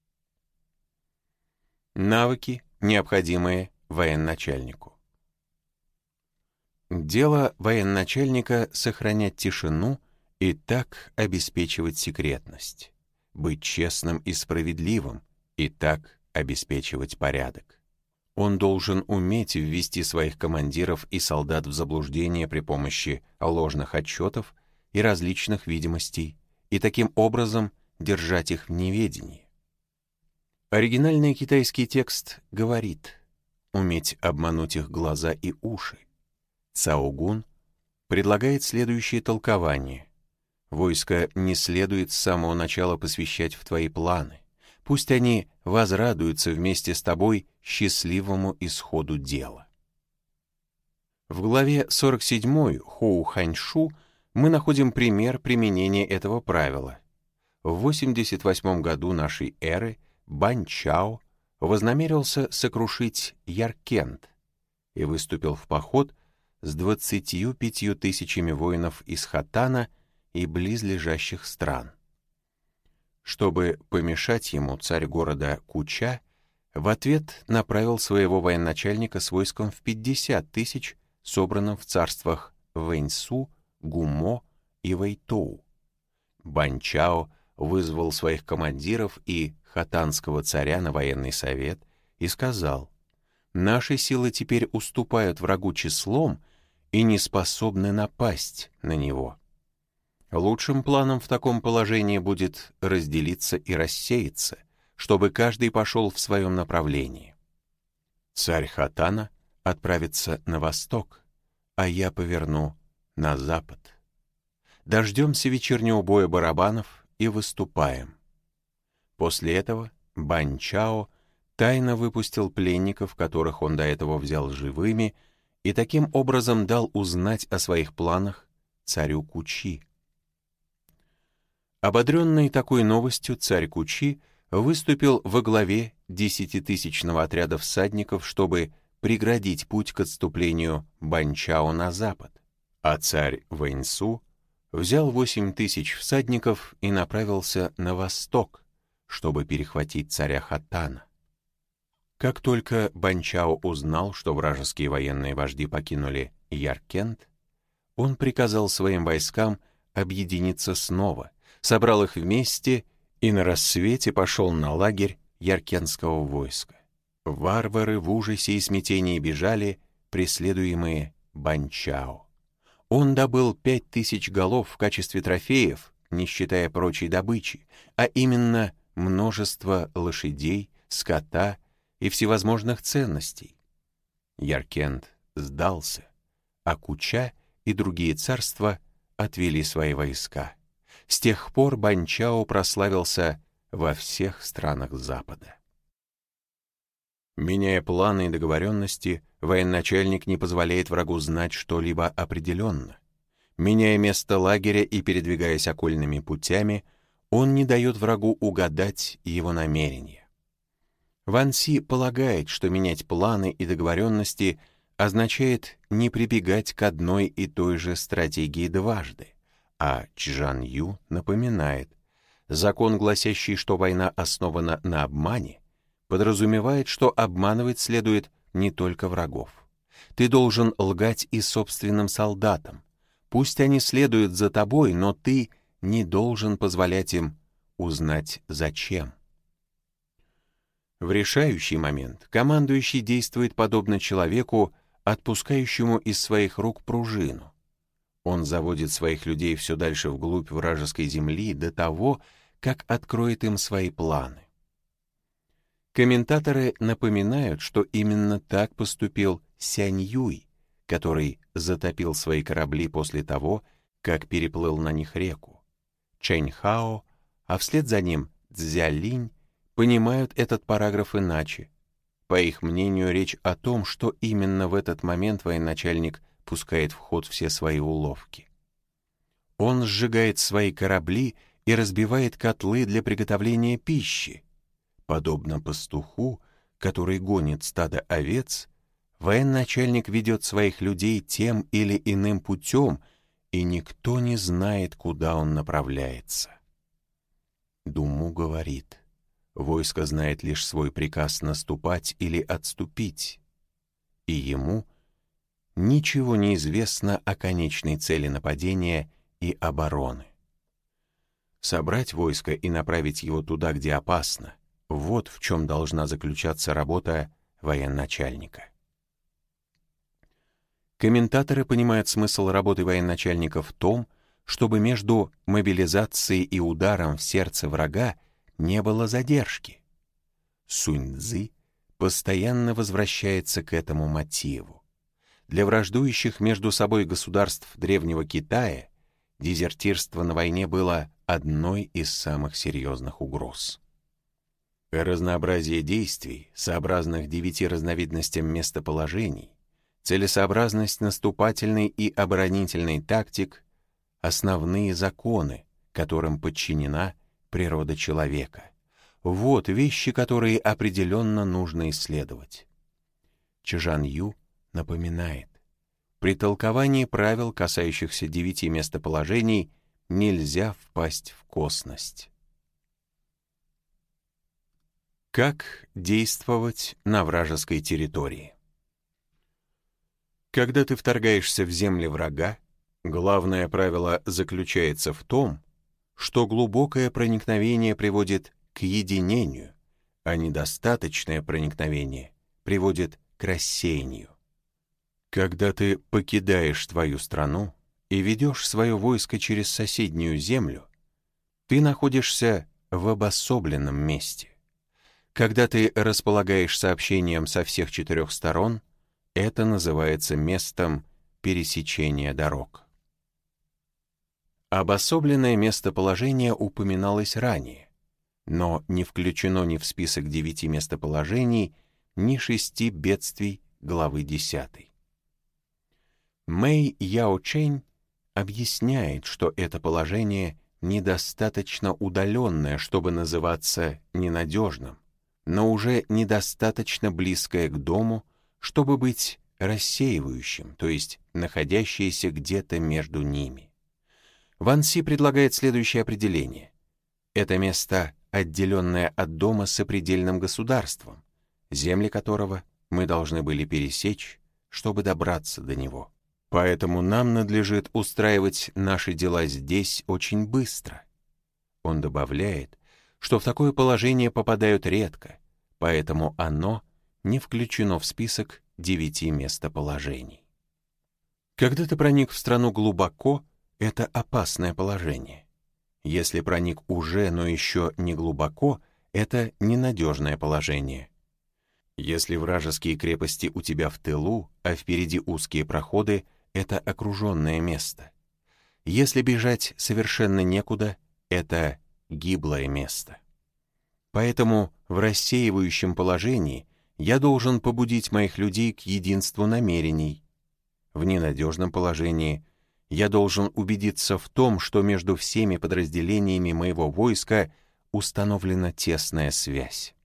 Speaker 1: Навыки, необходимые военачальнику. Дело военачальника — сохранять тишину и так обеспечивать секретность, быть честным и справедливым и так обеспечивать порядок. Он должен уметь ввести своих командиров и солдат в заблуждение при помощи ложных отчетов и различных видимостей, и таким образом держать их в неведении. Оригинальный китайский текст говорит: уметь обмануть их глаза и уши. Цао Гун предлагает следующее толкование: войско не следует с самого начала посвящать в твои планы. Пусть они возрадуются вместе с тобой счастливому исходу дела. В главе сорок семь Хоу Ханьшу мы находим пример применения этого правила. В восемьдесят восьмом году нашей эры Бань Чао вознамерился сокрушить Яркент и выступил в поход с двадцатью пятью тысячами воинов из Хотана и близлежащих стран. Чтобы помешать ему, царь города Куча в ответ направил своего военачальника с войском в пятьдесят тысяч, собранным в царствах Вэньсу, Гумо и Вэйтоу. Бань Чао вызвал своих командиров и хотанского царя на военный совет и сказал: «Наши силы теперь уступают врагу числом и не способны напасть на него. Лучшим планом в таком положении будет разделиться и рассеяться, чтобы каждый пошел в своем направлении. Царь Хатана отправится на восток, а я поверну на запад. Дождемся вечернего боя барабанов и выступаем. После этого Бань Чао тайно выпустил пленников, которых он до этого взял живыми, и таким образом дал узнать о своих планах царю Кучи. Ободренный такой новостью, царь Кучи выступил во главе десятитысячного отряда всадников, чтобы преградить путь к отступлению Банчао на запад, а царь Вэньсу взял восемь тысяч всадников и направился на восток, чтобы перехватить царя Хатана. Как только Банчао узнал, что вражеские военные вожди покинули Яркент, он приказал своим войскам объединиться снова, собрал их вместе и на рассвете пошел на лагерь яркентского войска. Варвары в ужасе и смятении бежали, преследуемые Банчао. Он добыл пять тысяч голов в качестве трофеев, не считая прочей добычи, а именно множество лошадей, скота и всевозможных ценностей. Яркент сдался, а Куча и другие царства отвели свои войска. С тех пор Банчао прославился во всех странах Запада. Меняя планы и договоренности, военачальник не позволяет врагу знать что-либо определенно. Меняя место лагеря и передвигаясь окольными путями, он не дает врагу угадать его намерения. Ван Си полагает, что менять планы и договоренности означает не прибегать к одной и той же стратегии дважды, а Чжан Ю напоминает, закон, гласящий, что война основана на обмане, подразумевает, что обманывать следует не только врагов. Ты должен лгать и собственным солдатам. Пусть они следуют за тобой, но ты не должен позволять им узнать зачем. В решающий момент командующий действует подобно человеку, отпускающему из своих рук пружину. Он заводит своих людей все дальше вглубь вражеской земли до того, как откроет им свои планы. Комментаторы напоминают, что именно так поступил Сянь Юй, который затопил свои корабли после того, как переплыл на них реку. Чэнь Хао, а вслед за ним Цзялинь, понимают этот параграф иначе. По их мнению, речь о том, что именно в этот момент военачальник пускает в ход все свои уловки. Он сжигает свои корабли и разбивает котлы для приготовления пищи. Подобно пастуху, который гонит стадо овец, военачальник ведет своих людей тем или иным путем, и никто не знает, куда он направляется. Думу говорит, войско знает лишь свой приказ наступать или отступить, и ему ничего не известно о конечной цели нападения и обороны. Собрать войско и направить его туда, где опасно, вот в чем должна заключаться работа военачальника. Комментаторы понимают смысл работы военачальника в том, чтобы между мобилизацией и ударом в сердце врага не было задержки. Сунь-цзы постоянно возвращается к этому мотиву. Для враждующих между собой государств Древнего Китая дезертирство на войне было одной из самых серьезных угроз. Разнообразие действий, сообразных девяти разновидностям местоположений, целесообразность наступательной и оборонительной тактик — основные законы, которым подчинена природа человека. Вот вещи, которые определенно нужно исследовать. Чжан Ю напоминает, при толковании правил, касающихся девяти местоположений, нельзя впасть в косность. Как действовать на вражеской территории? Когда ты вторгаешься в земли врага, главное правило заключается в том, что глубокое проникновение приводит к единению, а недостаточное проникновение приводит к рассеянию. Когда ты покидаешь твою страну и ведешь свое войско через соседнюю землю, ты находишься в обособленном месте. Когда ты располагаешь сообщением со всех четырех сторон, это называется местом пересечения дорог. Обособленное местоположение упоминалось ранее, но не включено ни в список девяти местоположений, ни шести бедствий главы десятой. Мэй Яо Чэнь объясняет, что это положение недостаточно удаленное, чтобы называться ненадежным, но уже недостаточно близкое к дому, чтобы быть рассеивающим, то есть находящееся где-то между ними. Ван Си предлагает следующее определение. Это место, отделенное от дома сопредельным государством, земли которого мы должны были пересечь, чтобы добраться до него. Поэтому нам надлежит устраивать наши дела здесь очень быстро. Он добавляет, что в такое положение попадают редко, поэтому оно не включено в список девяти местоположений. Когда ты проник в страну глубоко, это опасное положение. Если проник уже, но еще не глубоко, это ненадежное положение. Если вражеские крепости у тебя в тылу, а впереди узкие проходы, это окруженное место. Если бежать совершенно некуда, это гиблое место. Поэтому в рассеивающем положении я должен побудить моих людей к единству намерений. В ненадежном положении я должен убедиться в том, что между всеми подразделениями моего войска установлена тесная связь.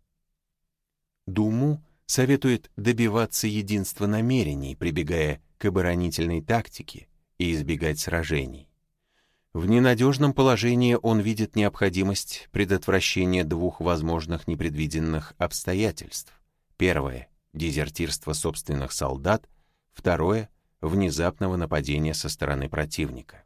Speaker 1: Думу советует добиваться единства намерений, прибегая к оборонительной тактике и избегать сражений. В ненадежном положении он видит необходимость предотвращения двух возможных непредвиденных обстоятельств. Первое — дезертирство собственных солдат, второе — внезапного нападения со стороны противника.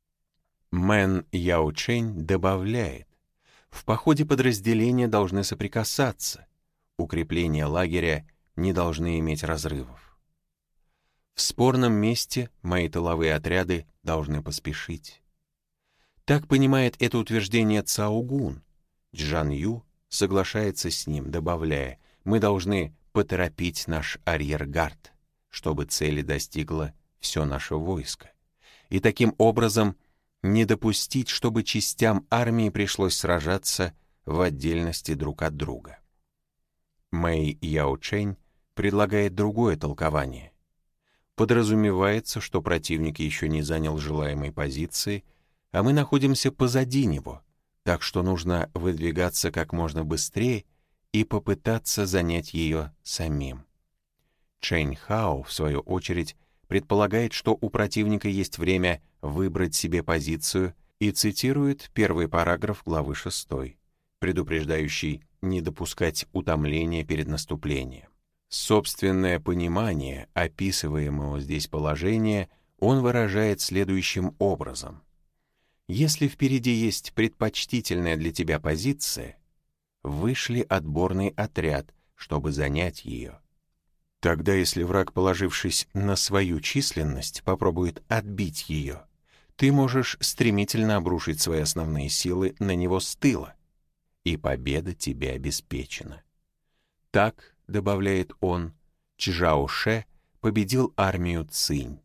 Speaker 1: Мэн Яо Чэнь добавляет, в походе подразделения должны соприкасаться, укрепления лагеря не должны иметь разрывов. В спорном месте мои тыловые отряды должны поспешить. Так понимает это утверждение Цао Гун. Чжан Ю соглашается с ним, добавляя, мы должны поторопить наш арьергард, чтобы цели достигло все наше войско, и таким образом не допустить, чтобы частям армии пришлось сражаться в отдельности друг от друга. Мэй Яо Чэнь предлагает другое толкование. Подразумевается, что противник еще не занял желаемой позиции, а мы находимся позади него, так что нужно выдвигаться как можно быстрее и попытаться занять ее самим. Чэнь Хао, в свою очередь, предполагает, что у противника есть время выбрать себе позицию и цитирует первый параграф главы шестой, предупреждающий не допускать утомления перед наступлением. Собственное понимание описываемого здесь положения он выражает следующим образом. Если впереди есть предпочтительная для тебя позиция, вышли отборный отряд, чтобы занять ее. Тогда, если враг, положившись на свою численность, попробует отбить ее, ты можешь стремительно обрушить свои основные силы на него с тыла, и победа тебе обеспечена. Так, добавляет он, Чжао Ше победил армию Цинь.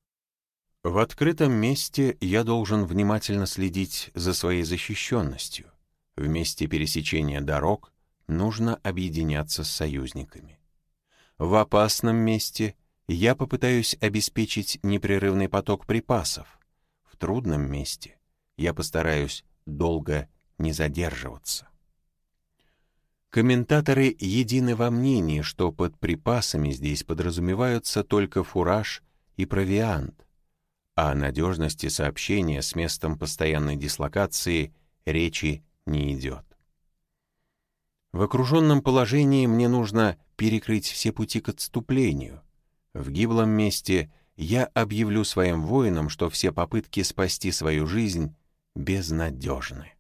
Speaker 1: В открытом месте я должен внимательно следить за своей защищенностью. В месте пересечения дорог нужно объединяться с союзниками. В опасном месте я попытаюсь обеспечить непрерывный поток припасов. В трудном месте я постараюсь долго не задерживаться. Комментаторы едины во мнении, что под припасами здесь подразумеваются только фураж и провиант, а о надежности сообщения с местом постоянной дислокации речи не идет. В окруженном положении мне нужно перекрыть все пути к отступлению. В гиблом месте я объявлю своим воинам, что все попытки спасти свою жизнь безнадежны.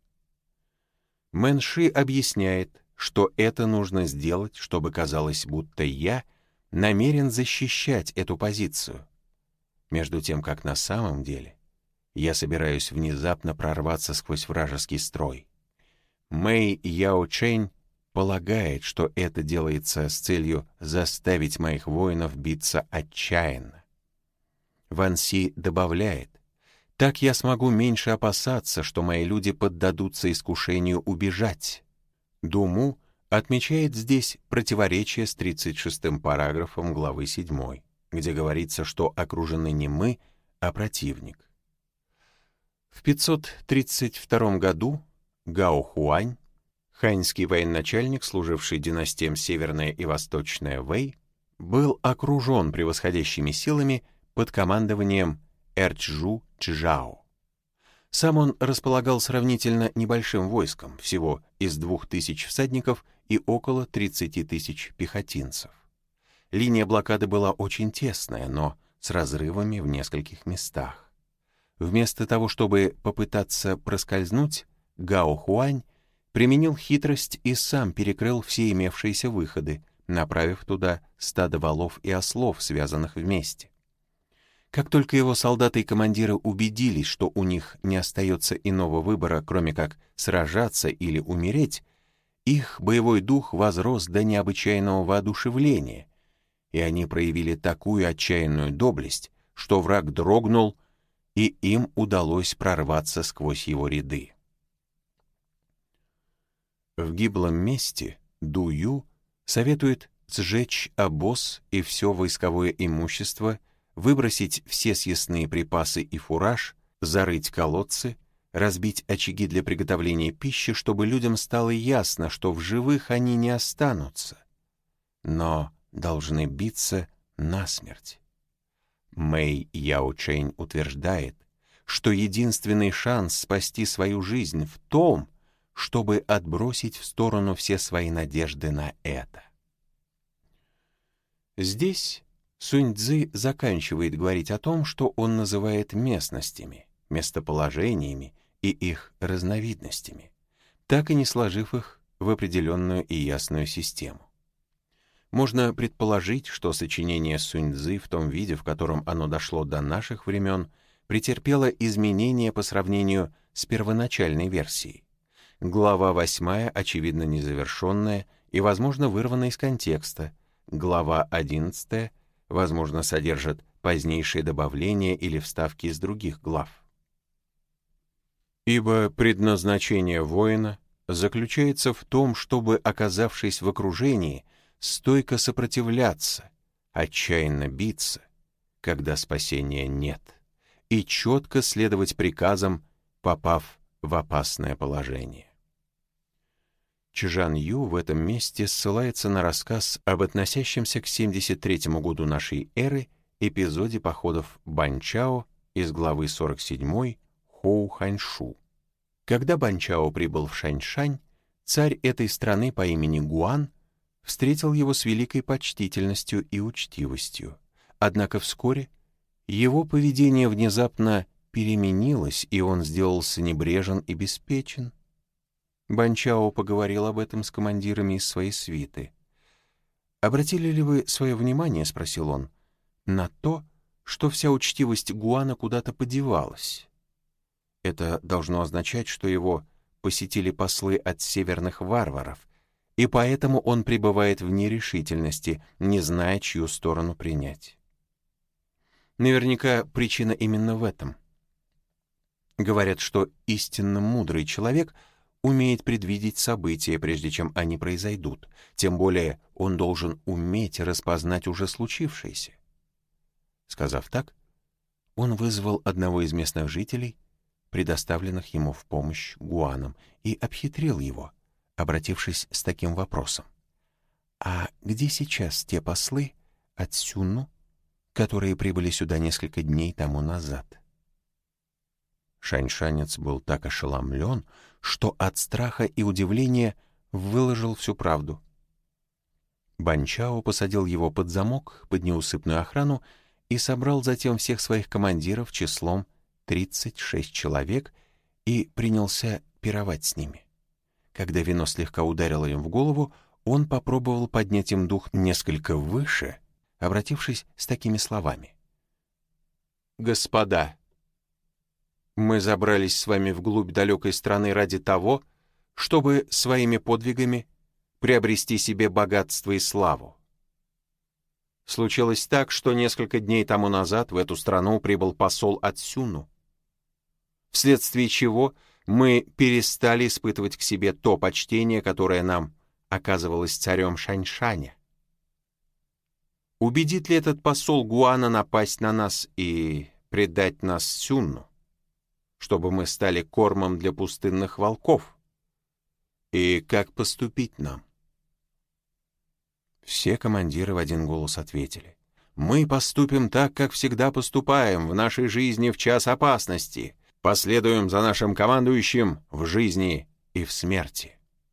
Speaker 1: Мэн Ши объясняет, что это нужно сделать, чтобы казалось, будто я намерен защищать эту позицию. между тем как на самом деле я собираюсь внезапно прорваться сквозь вражеский строй. Мэй Яо Чэнь полагает, что это делается с целью заставить моих воинов биться отчаянно. Ван Си добавляет: «Так я смогу меньше опасаться, что мои люди поддадутся искушению убежать». Думу отмечает здесь противоречие с тридцать шестым параграфом главы седьмой, где говорится, что окружены не мы, а противник. В пятьсот тридцать втором году Гао Хуань, ханьский военачальник, служивший династиям Северная и Восточная Вэй, был окружен превосходящими силами под командованием Эрчжу Чжао. Сам он располагал сравнительно небольшим войском, всего из двух тысяч всадников и около тридцати тысяч пехотинцев. Линия блокады была очень тесная, но с разрывами в нескольких местах. Вместо того, чтобы попытаться проскользнуть, Гао Хуань применил хитрость и сам перекрыл все имевшиеся выходы, направив туда стадо волов и ослов, связанных вместе. Как только его солдаты и командиры убедились, что у них не остается иного выбора, кроме как сражаться или умереть, их боевой дух возрос до необычайного воодушевления, и они проявили такую отчаянную доблесть, что враг дрогнул, и им удалось прорваться сквозь его ряды. В гиблом месте Ду Ю советует сжечь обоз и все войсковое имущество, выбросить все съестные припасы и фураж, зарыть колодцы, разбить очаги для приготовления пищи, чтобы людям стало ясно, что в живых они не останутся, но должны биться насмерть. Мэй Яо Чэнь утверждает, что единственный шанс спасти свою жизнь в том, чтобы отбросить в сторону все свои надежды на это. Здесь Сунь Цзы заканчивает говорить о том, что он называет местностями, местоположениями и их разновидностями, так и не сложив их в определенную и ясную систему. Можно предположить, что сочинение Сунь Цзы в том виде, в котором оно дошло до наших времен, претерпело изменения по сравнению с первоначальной версией. Глава восьмая, очевидно, незавершенная и, возможно, вырвана из контекста. Глава одиннадцатая, возможно, содержит позднейшие добавления или вставки из других глав. Ибо предназначение воина заключается в том, чтобы, оказавшись в окружении, стойко сопротивляться, отчаянно биться, когда спасения нет, и четко следовать приказам, попав в опасное положение. Чжан Ю в этом месте ссылается на рассказ об относящемся к семьдесят третьему году нашей эры эпизоде походов Банчао из главы сорок седьмой Хоу Ханьшу. Когда Банчао прибыл в Шаньшань, царь этой страны по имени Гуан встретил его с великой почтительностью и учтивостью. Однако вскоре его поведение внезапно переменилось, и он сделался небрежен и беспечен. Банчао поговорил об этом с командирами из своей свиты. «Обратили ли вы свое внимание, — спросил он, — на то, что вся учтивость Гуана куда-то подевалась? Это должно означать, что его посетили послы от северных варваров, и поэтому он пребывает в нерешительности, не зная, чью сторону принять. Наверняка причина именно в этом. Говорят, что истинно мудрый человек умеет предвидеть события, прежде чем они произойдут, тем более он должен уметь распознать уже случившееся». Сказав так, он вызвал одного из местных жителей, предоставленных ему в помощь Гуаном, и обхитрил его, обратившись с таким вопросом: «А где сейчас те послы от Сюнну, которые прибыли сюда несколько дней тому назад?» Шаньшанец был так ошеломлен, что от страха и удивления выложил всю правду. Банчао посадил его под замок, под неусыпную охрану, и собрал затем всех своих командиров числом тридцать шесть человек и принялся пировать с ними. Когда вино слегка ударило им в голову, он попробовал поднять им дух несколько выше, обратившись с такими словами: господа, мы забрались с вами вглубь далекой страны ради того, чтобы своими подвигами приобрести себе богатство и славу. Случилось так, что несколько дней тому назад в эту страну прибыл посол от Сюну, вследствие чего мы перестали испытывать к себе то почтение, которое нам оказывалось царем Шаньшаня. Убедит ли этот посол Гуана напасть на нас и предать нас Сюнну, чтобы мы стали кормом для пустынных волков? И как поступить нам? Все командиры в один голос ответили: «Мы поступим так, как всегда поступаем в нашей жизни в час опасности, последуем за нашим командующим в жизни и в смерти».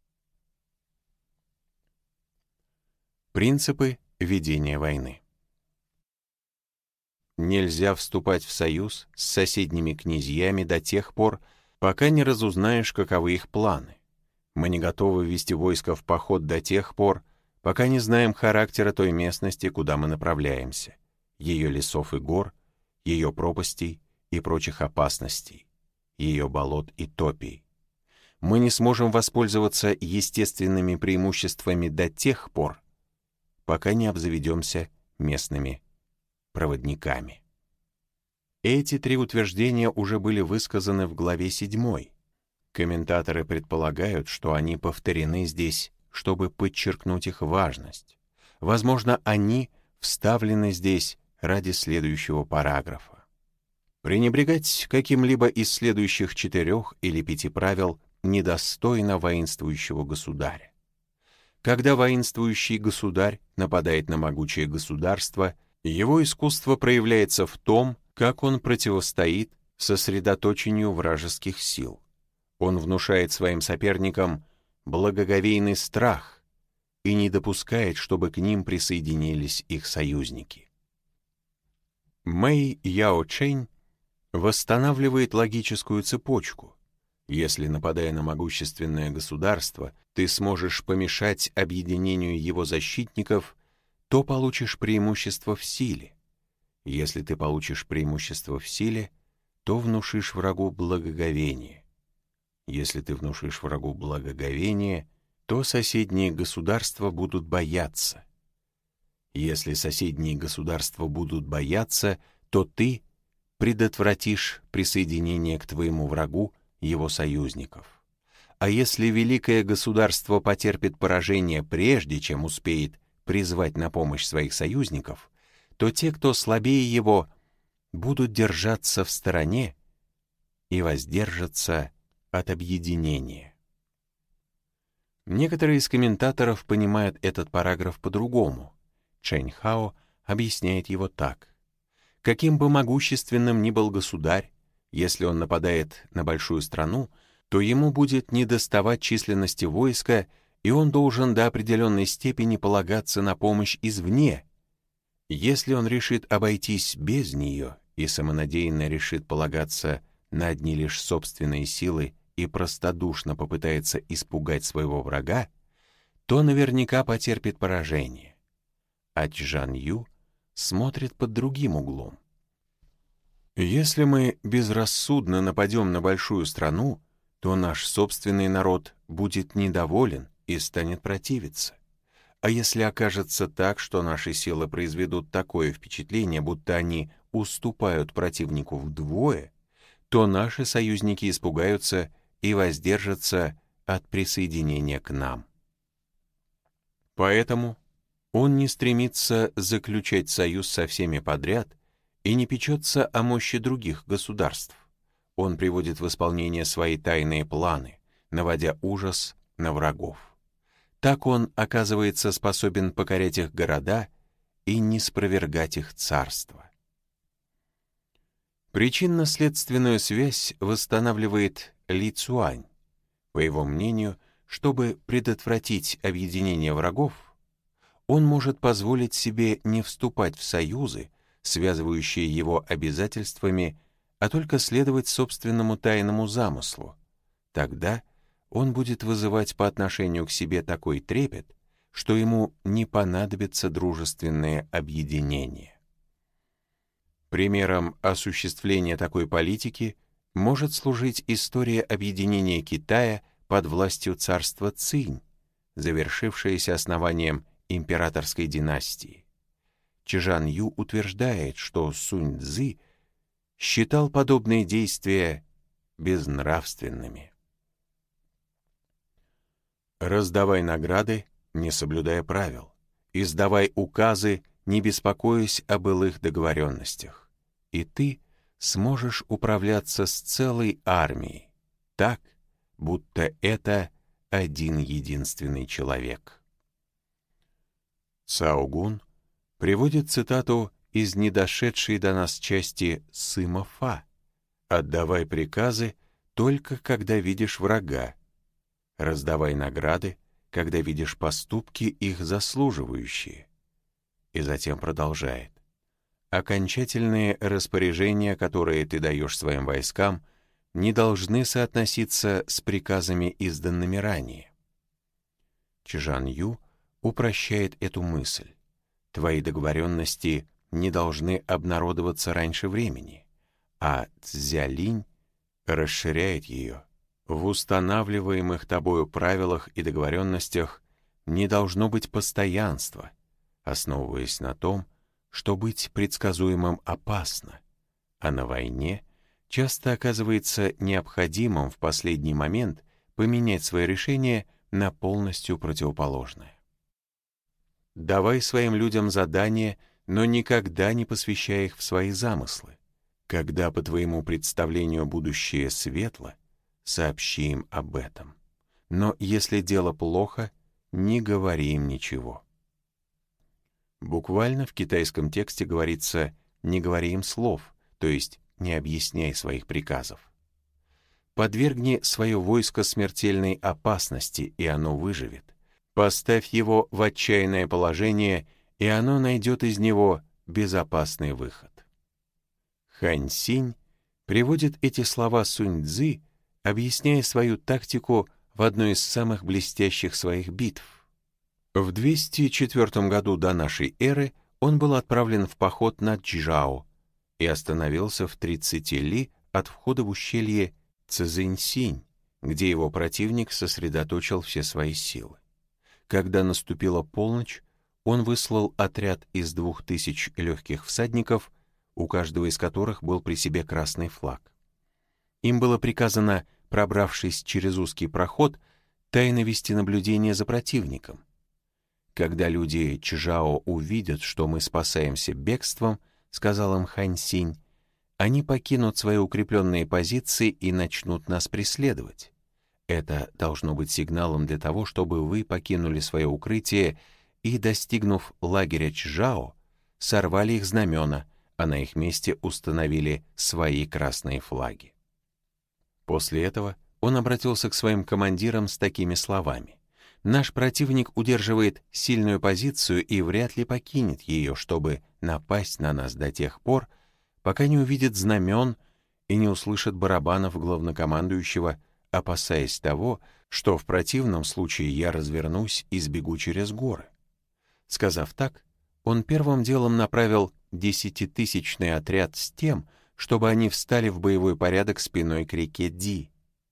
Speaker 1: Принципы ведения войны. Нельзя вступать в союз с соседними князьями до тех пор, пока не разузнаешь, каковы их планы. Мы не готовы вести войско в поход до тех пор, пока не знаем характера той местности, куда мы направляемся, ее лесов и гор, ее пропастей и прочих опасностей, ее болот и топий. Мы не сможем воспользоваться естественными преимуществами до тех пор, пока не обзаведемся местными проводниками. Эти три утверждения уже были высказаны в главе седьмой. Комментаторы предполагают, что они повторены здесь, чтобы подчеркнуть их важность. Возможно, они вставлены здесь ради следующего параграфа. Пренебрегать каким-либо из следующих четырех или пяти правил недостойно воинствующего государя. Когда воинствующий государь нападает на могучее государство, его искусство проявляется в том, как он противостоит сосредоточению вражеских сил. Он внушает своим соперникам благоговейный страх и не допускает, чтобы к ним присоединились их союзники. Мэй Яо Чэнь восстанавливает логическую цепочку. Если, нападая на могущественное государство, ты сможешь помешать объединению его защитников, то получишь преимущество в силе. Если ты получишь преимущество в силе, то внушишь врагу благоговение. Если ты внушишь врагу благоговение, то соседние государства будут бояться. Если соседние государства будут бояться, то ты предотвратишь присоединение к твоему врагу его союзников. А если великое государство потерпит поражение прежде, чем успеет призвать на помощь своих союзников, то те, кто слабее его, будут держаться в стороне и воздержатся от объединения. Некоторые из комментаторов понимают этот параграф по-другому. Чэнь Хао объясняет его так: каким бы могущественным ни был государь, если он нападает на большую страну, то ему будет недоставать численности войска, и он должен до определенной степени полагаться на помощь извне. Если он решит обойтись без нее и самонадеянно решит полагаться на одни лишь собственные силы и простодушно попытается испугать своего врага, то наверняка потерпит поражение. А Чжан Ю смотрит под другим углом. Если мы безрассудно нападем на большую страну, то наш собственный народ будет недоволен и станет противиться. А если окажется так, что наши силы произведут такое впечатление, будто они уступают противнику вдвое, то наши союзники испугаются и воздержатся от присоединения к нам. Поэтому он не стремится заключать союз со всеми подряд и не печется о мощи других государств. Он приводит в исполнение свои тайные планы, наводя ужас на врагов. Так он оказывается способен покорять их города и не спровергать их царство. Причинно-следственную связь восстанавливает Ли Цюань. По его мнению, чтобы предотвратить объединение врагов, он может позволить себе не вступать в союзы, связывающие его обязательствами, а только следовать собственному тайному замыслу. Тогда он будет вызывать по отношению к себе такой трепет, что ему не понадобится дружественное объединение. Примером осуществления такой политики может служить история объединения Китая под властью царства Цинь, завершившаяся основанием императорской династии. Чжан Ю утверждает, что Сунь Цзы считал подобные действия безнравственными. Раздавай награды, не соблюдая правил. Издавай указы, не беспокоясь о былых договоренностях. И ты сможешь управляться с целой армией, так, будто это один единственный человек. Цао Гун приводит цитату из недошедшей до нас части Сыма Фа: «Отдавай приказы только когда видишь врага, раздавай награды, когда видишь поступки их заслуживающие». И затем продолжает: «Окончательные распоряжения, которые ты даешь своим войскам, не должны соотноситься с приказами, изданными ранее». Чжан Ю упрощает эту мысль. Твои договоренности не должны обнародоваться раньше времени, а Цзялинь расширяет ее. В устанавливаемых тобою правилах и договоренностях не должно быть постоянства, основываясь на том, что быть предсказуемым опасно, а на войне часто оказывается необходимым в последний момент поменять свое решение на полностью противоположное. Давай своим людям задания, но никогда не посвящай их в свои замыслы. Когда по твоему представлению будущее светло, сообщи им об этом. Но если дело плохо, не говори им ничего. Буквально в китайском тексте говорится «не говори им слов», то есть не объясняй своих приказов. Подвергни свое войско смертельной опасности, и оно выживет. Поставь его в отчаянное положение, и оно найдет из него безопасный выход. Хань Синь приводит эти слова Сунь Цзы, объясняя свою тактику в одной из самых блестящих своих битв. В двести четвёртом году до нашей эры он был отправлен в поход на Чжао и остановился в тридцати ли от входа в ущелье Цзиньсинь, где его противник сосредоточил все свои силы. Когда наступила полночь, он выслал отряд из двух тысяч легких всадников, у каждого из которых был при себе красный флаг. Им было приказано, пробравшись через узкий проход, тайно вести наблюдение за противником. «Когда люди Чжао увидят, что мы спасаемся бегством, — сказал им Хань Синь, — они покинут свои укрепленные позиции и начнут нас преследовать. Это должно быть сигналом для того, чтобы вы покинули свое укрытие и, достигнув лагеря Чжао, сорвали их знамена, а на их месте установили свои красные флаги». После этого он обратился к своим командирам с такими словами: «Наш противник удерживает сильную позицию и вряд ли покинет ее, чтобы напасть на нас до тех пор, пока не увидит знамен и не услышит барабанов главнокомандующего, опасаясь того, что в противном случае я развернусь и сбегу через горы». Сказав так, он первым делом направил десятитысячный отряд с тем, чтобы они встали в боевой порядок спиной к реке Ди.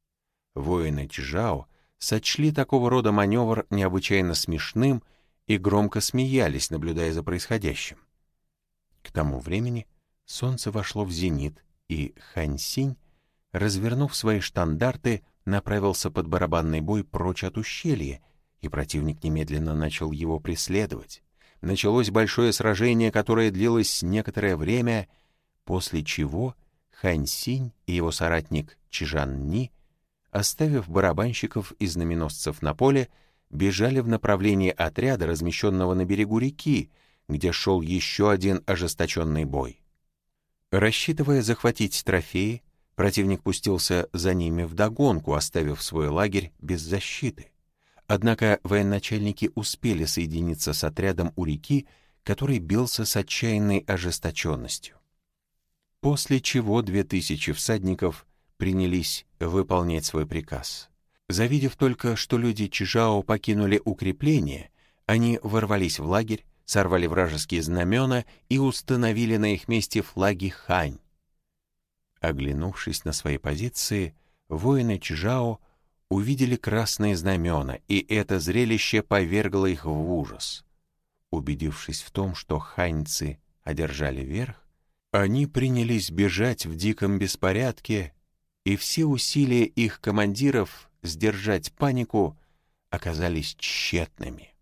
Speaker 1: Воины Чжао сочли такого рода маневр необычайно смешным и громко смеялись, наблюдая за происходящим. К тому времени солнце вошло в зенит, и Хань Синь, развернув свои штандарты, направился под барабанный бой прочь от ущелья, и противник немедленно начал его преследовать. Началось большое сражение, которое длилось некоторое время, после чего Хань Синь и его соратник Чжан Ни, оставив барабанщиков и знаменосцев на поле, бежали в направлении отряда, размещенного на берегу реки, где шел еще один ожесточенный бой. Рассчитывая захватить трофеи, противник пустился за ними вдогонку, оставив свой лагерь без защиты. Однако военачальники успели соединиться с отрядом у реки, который бился с отчаянной ожесточенностью. После чего две тысячи всадников принялись выполнять свой приказ. Завидев только, что люди Чжао покинули укрепление, они ворвались в лагерь, сорвали вражеские знамена и установили на их месте флаги Хань. Оглянувшись на свои позиции, воины Чжао увидели красные знамена, и это зрелище повергло их в ужас. Убедившись в том, что ханьцы одержали верх, они принялись бежать в диком беспорядке, и все усилия их командиров сдержать панику оказались тщетными.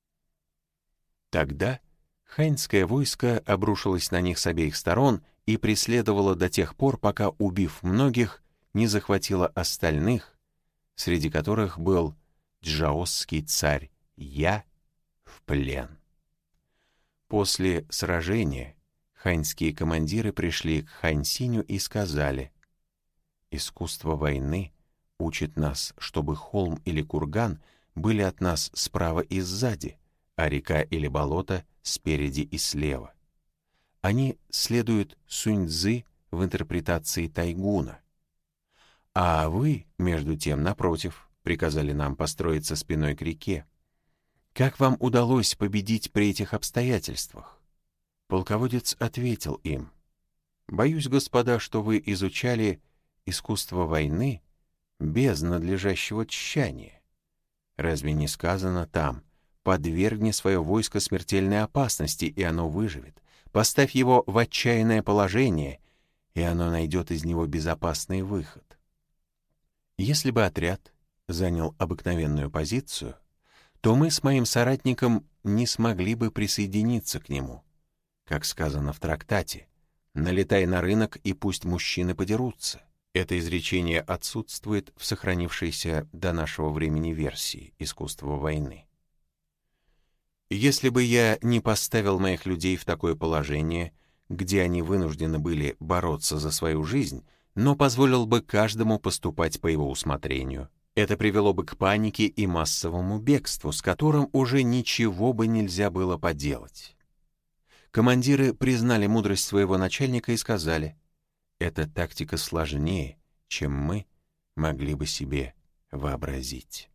Speaker 1: Тогда ханьское войско обрушилось на них с обеих сторон и преследовало до тех пор, пока, убив многих, не захватило остальных, среди которых был джаосский царь Я, в плен. После сражения ханьские командиры пришли к Хань-Синю и сказали: «Искусство войны учит нас, чтобы холм или курган были от нас справа и сзади, а река или болото спереди и слева. Они следуют Сунь-цзы в интерпретации Тайгуна. А вы, между тем, напротив, приказали нам построиться спиной к реке. Как вам удалось победить при этих обстоятельствах?» Полководец ответил им: «Боюсь, господа, что вы изучали искусство войны без надлежащего тщания. Разве не сказано там: подвергни свое войско смертельной опасности, и оно выживет, поставь его в отчаянное положение, и оно найдет из него безопасный выход? Если бы отряд занял обыкновенную позицию, то мы с моим соратником не смогли бы присоединиться к нему. Как сказано в трактате: «Налетай на рынок, и пусть мужчины подерутся». Это изречение отсутствует в сохранившейся до нашего времени версии искусства войны. Если бы я не поставил моих людей в такое положение, где они вынуждены были бороться за свою жизнь, но позволил бы каждому поступать по его усмотрению, это привело бы к панике и массовому бегству, с которым уже ничего бы нельзя было поделать. Командиры признали мудрость своего начальника и сказали: «Эта тактика сложнее, чем мы могли бы себе вообразить».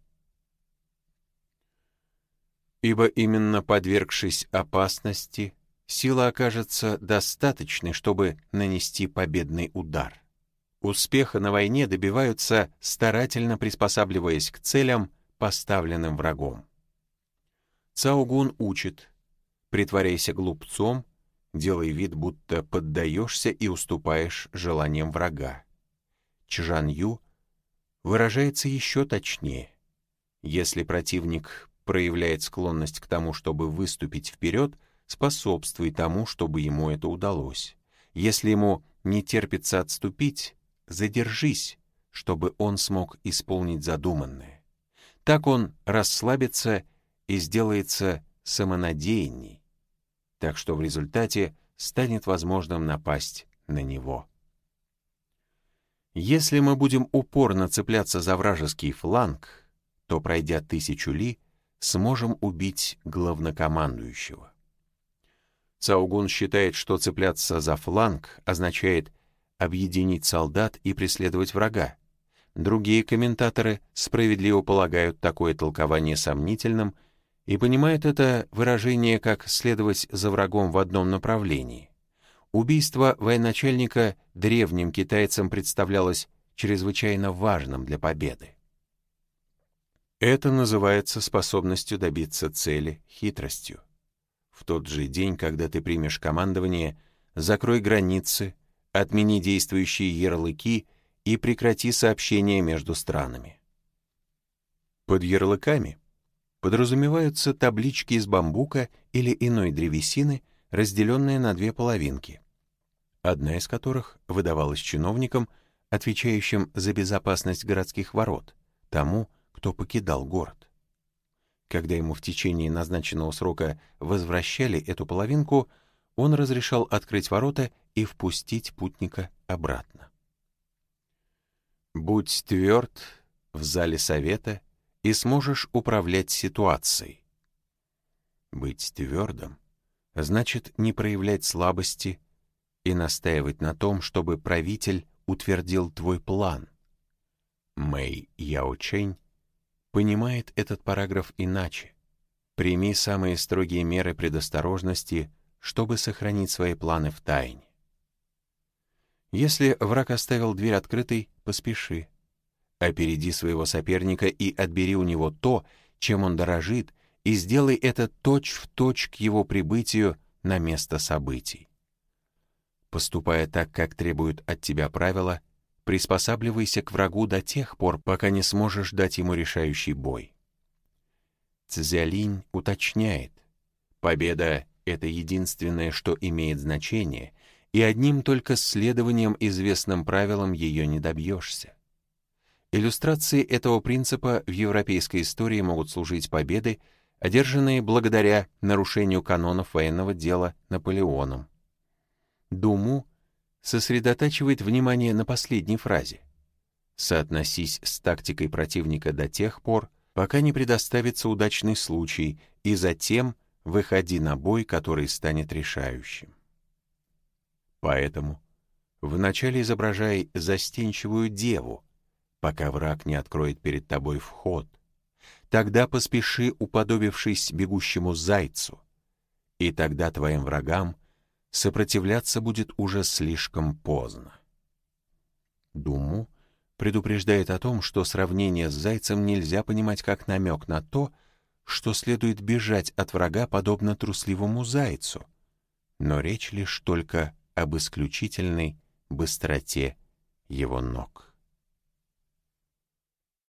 Speaker 1: Ибо именно подвергшись опасности, сила окажется достаточной, чтобы нанести победный удар. Успеха на войне добиваются, старательно приспосабливаясь к целям, поставленным врагом. Цао Гун учит: притворяйся глупцом, делай вид, будто поддаешься и уступаешь желаниям врага. Чжан Ю выражается еще точнее: если противник проявляет склонность к тому, чтобы выступить вперед, способствуй тому, чтобы ему это удалось. Если ему не терпится отступить, задержись, чтобы он смог исполнить задуманное. Так он расслабится и сделается самонадеянней, так что в результате станет возможным напасть на него. Если мы будем упорно цепляться за вражеский фланг, то, пройдя тысячу ли, сможем убить главнокомандующего. Цао Гун считает, что цепляться за фланг означает объединить солдат и преследовать врага. Другие комментаторы справедливо полагают такое толкование сомнительным и понимают это выражение как следовать за врагом в одном направлении. Убийство военачальника древним китайцам представлялось чрезвычайно важным для победы. Это называется способностью добиться цели хитростью. В тот же день, когда ты примешь командование, закрой границы, отмени действующие ярлыки и прекрати сообщения между странами. Под ярлыками подразумеваются таблички из бамбука или иной древесины, разделенные на две половинки, одна из которых выдавалась чиновникам, отвечающим за безопасность городских ворот, тому, кто покидал город. Когда ему в течение назначенного срока возвращали эту половинку, он разрешал открыть ворота и впустить путника обратно. Будь тверд в зале совета, и сможешь управлять ситуацией. Быть твердым значит не проявлять слабости и настаивать на том, чтобы правитель утвердил твой план. Мэй Яочень понимает этот параграф иначе. Прими самые строгие меры предосторожности, чтобы сохранить свои планы в тайне. Если враг оставил дверь открытой, поспеши. Опереди своего соперника и отбери у него то, чем он дорожит, и сделай это точь-в-точь к его прибытию на место событий. Поступая так, как требуют от тебя правила, приспосабливайся к врагу до тех пор, пока не сможешь дать ему решающий бой. Цзялинь уточняет: победа — это единственное, что имеет значение, и одним только следованием известным правилам ее не добьешься. Иллюстрацией этого принципа в европейской истории могут служить победы, одержанные благодаря нарушению канонов военного дела Наполеоном. Думу сосредотачивает внимание на последней фразе: «Соотносись с тактикой противника до тех пор, пока не предоставится удачный случай, и затем выходи на бой, который станет решающим». Поэтому вначале изображай застенчивую деву, пока враг не откроет перед тобой вход. Тогда поспеши, уподобившись бегущему зайцу, и тогда твоим врагам сопротивляться будет уже слишком поздно. Думу предупреждает о том, что сравнение с зайцем нельзя понимать как намек на то, что следует бежать от врага подобно трусливому зайцу, но речь лишь только об исключительной быстроте его ног.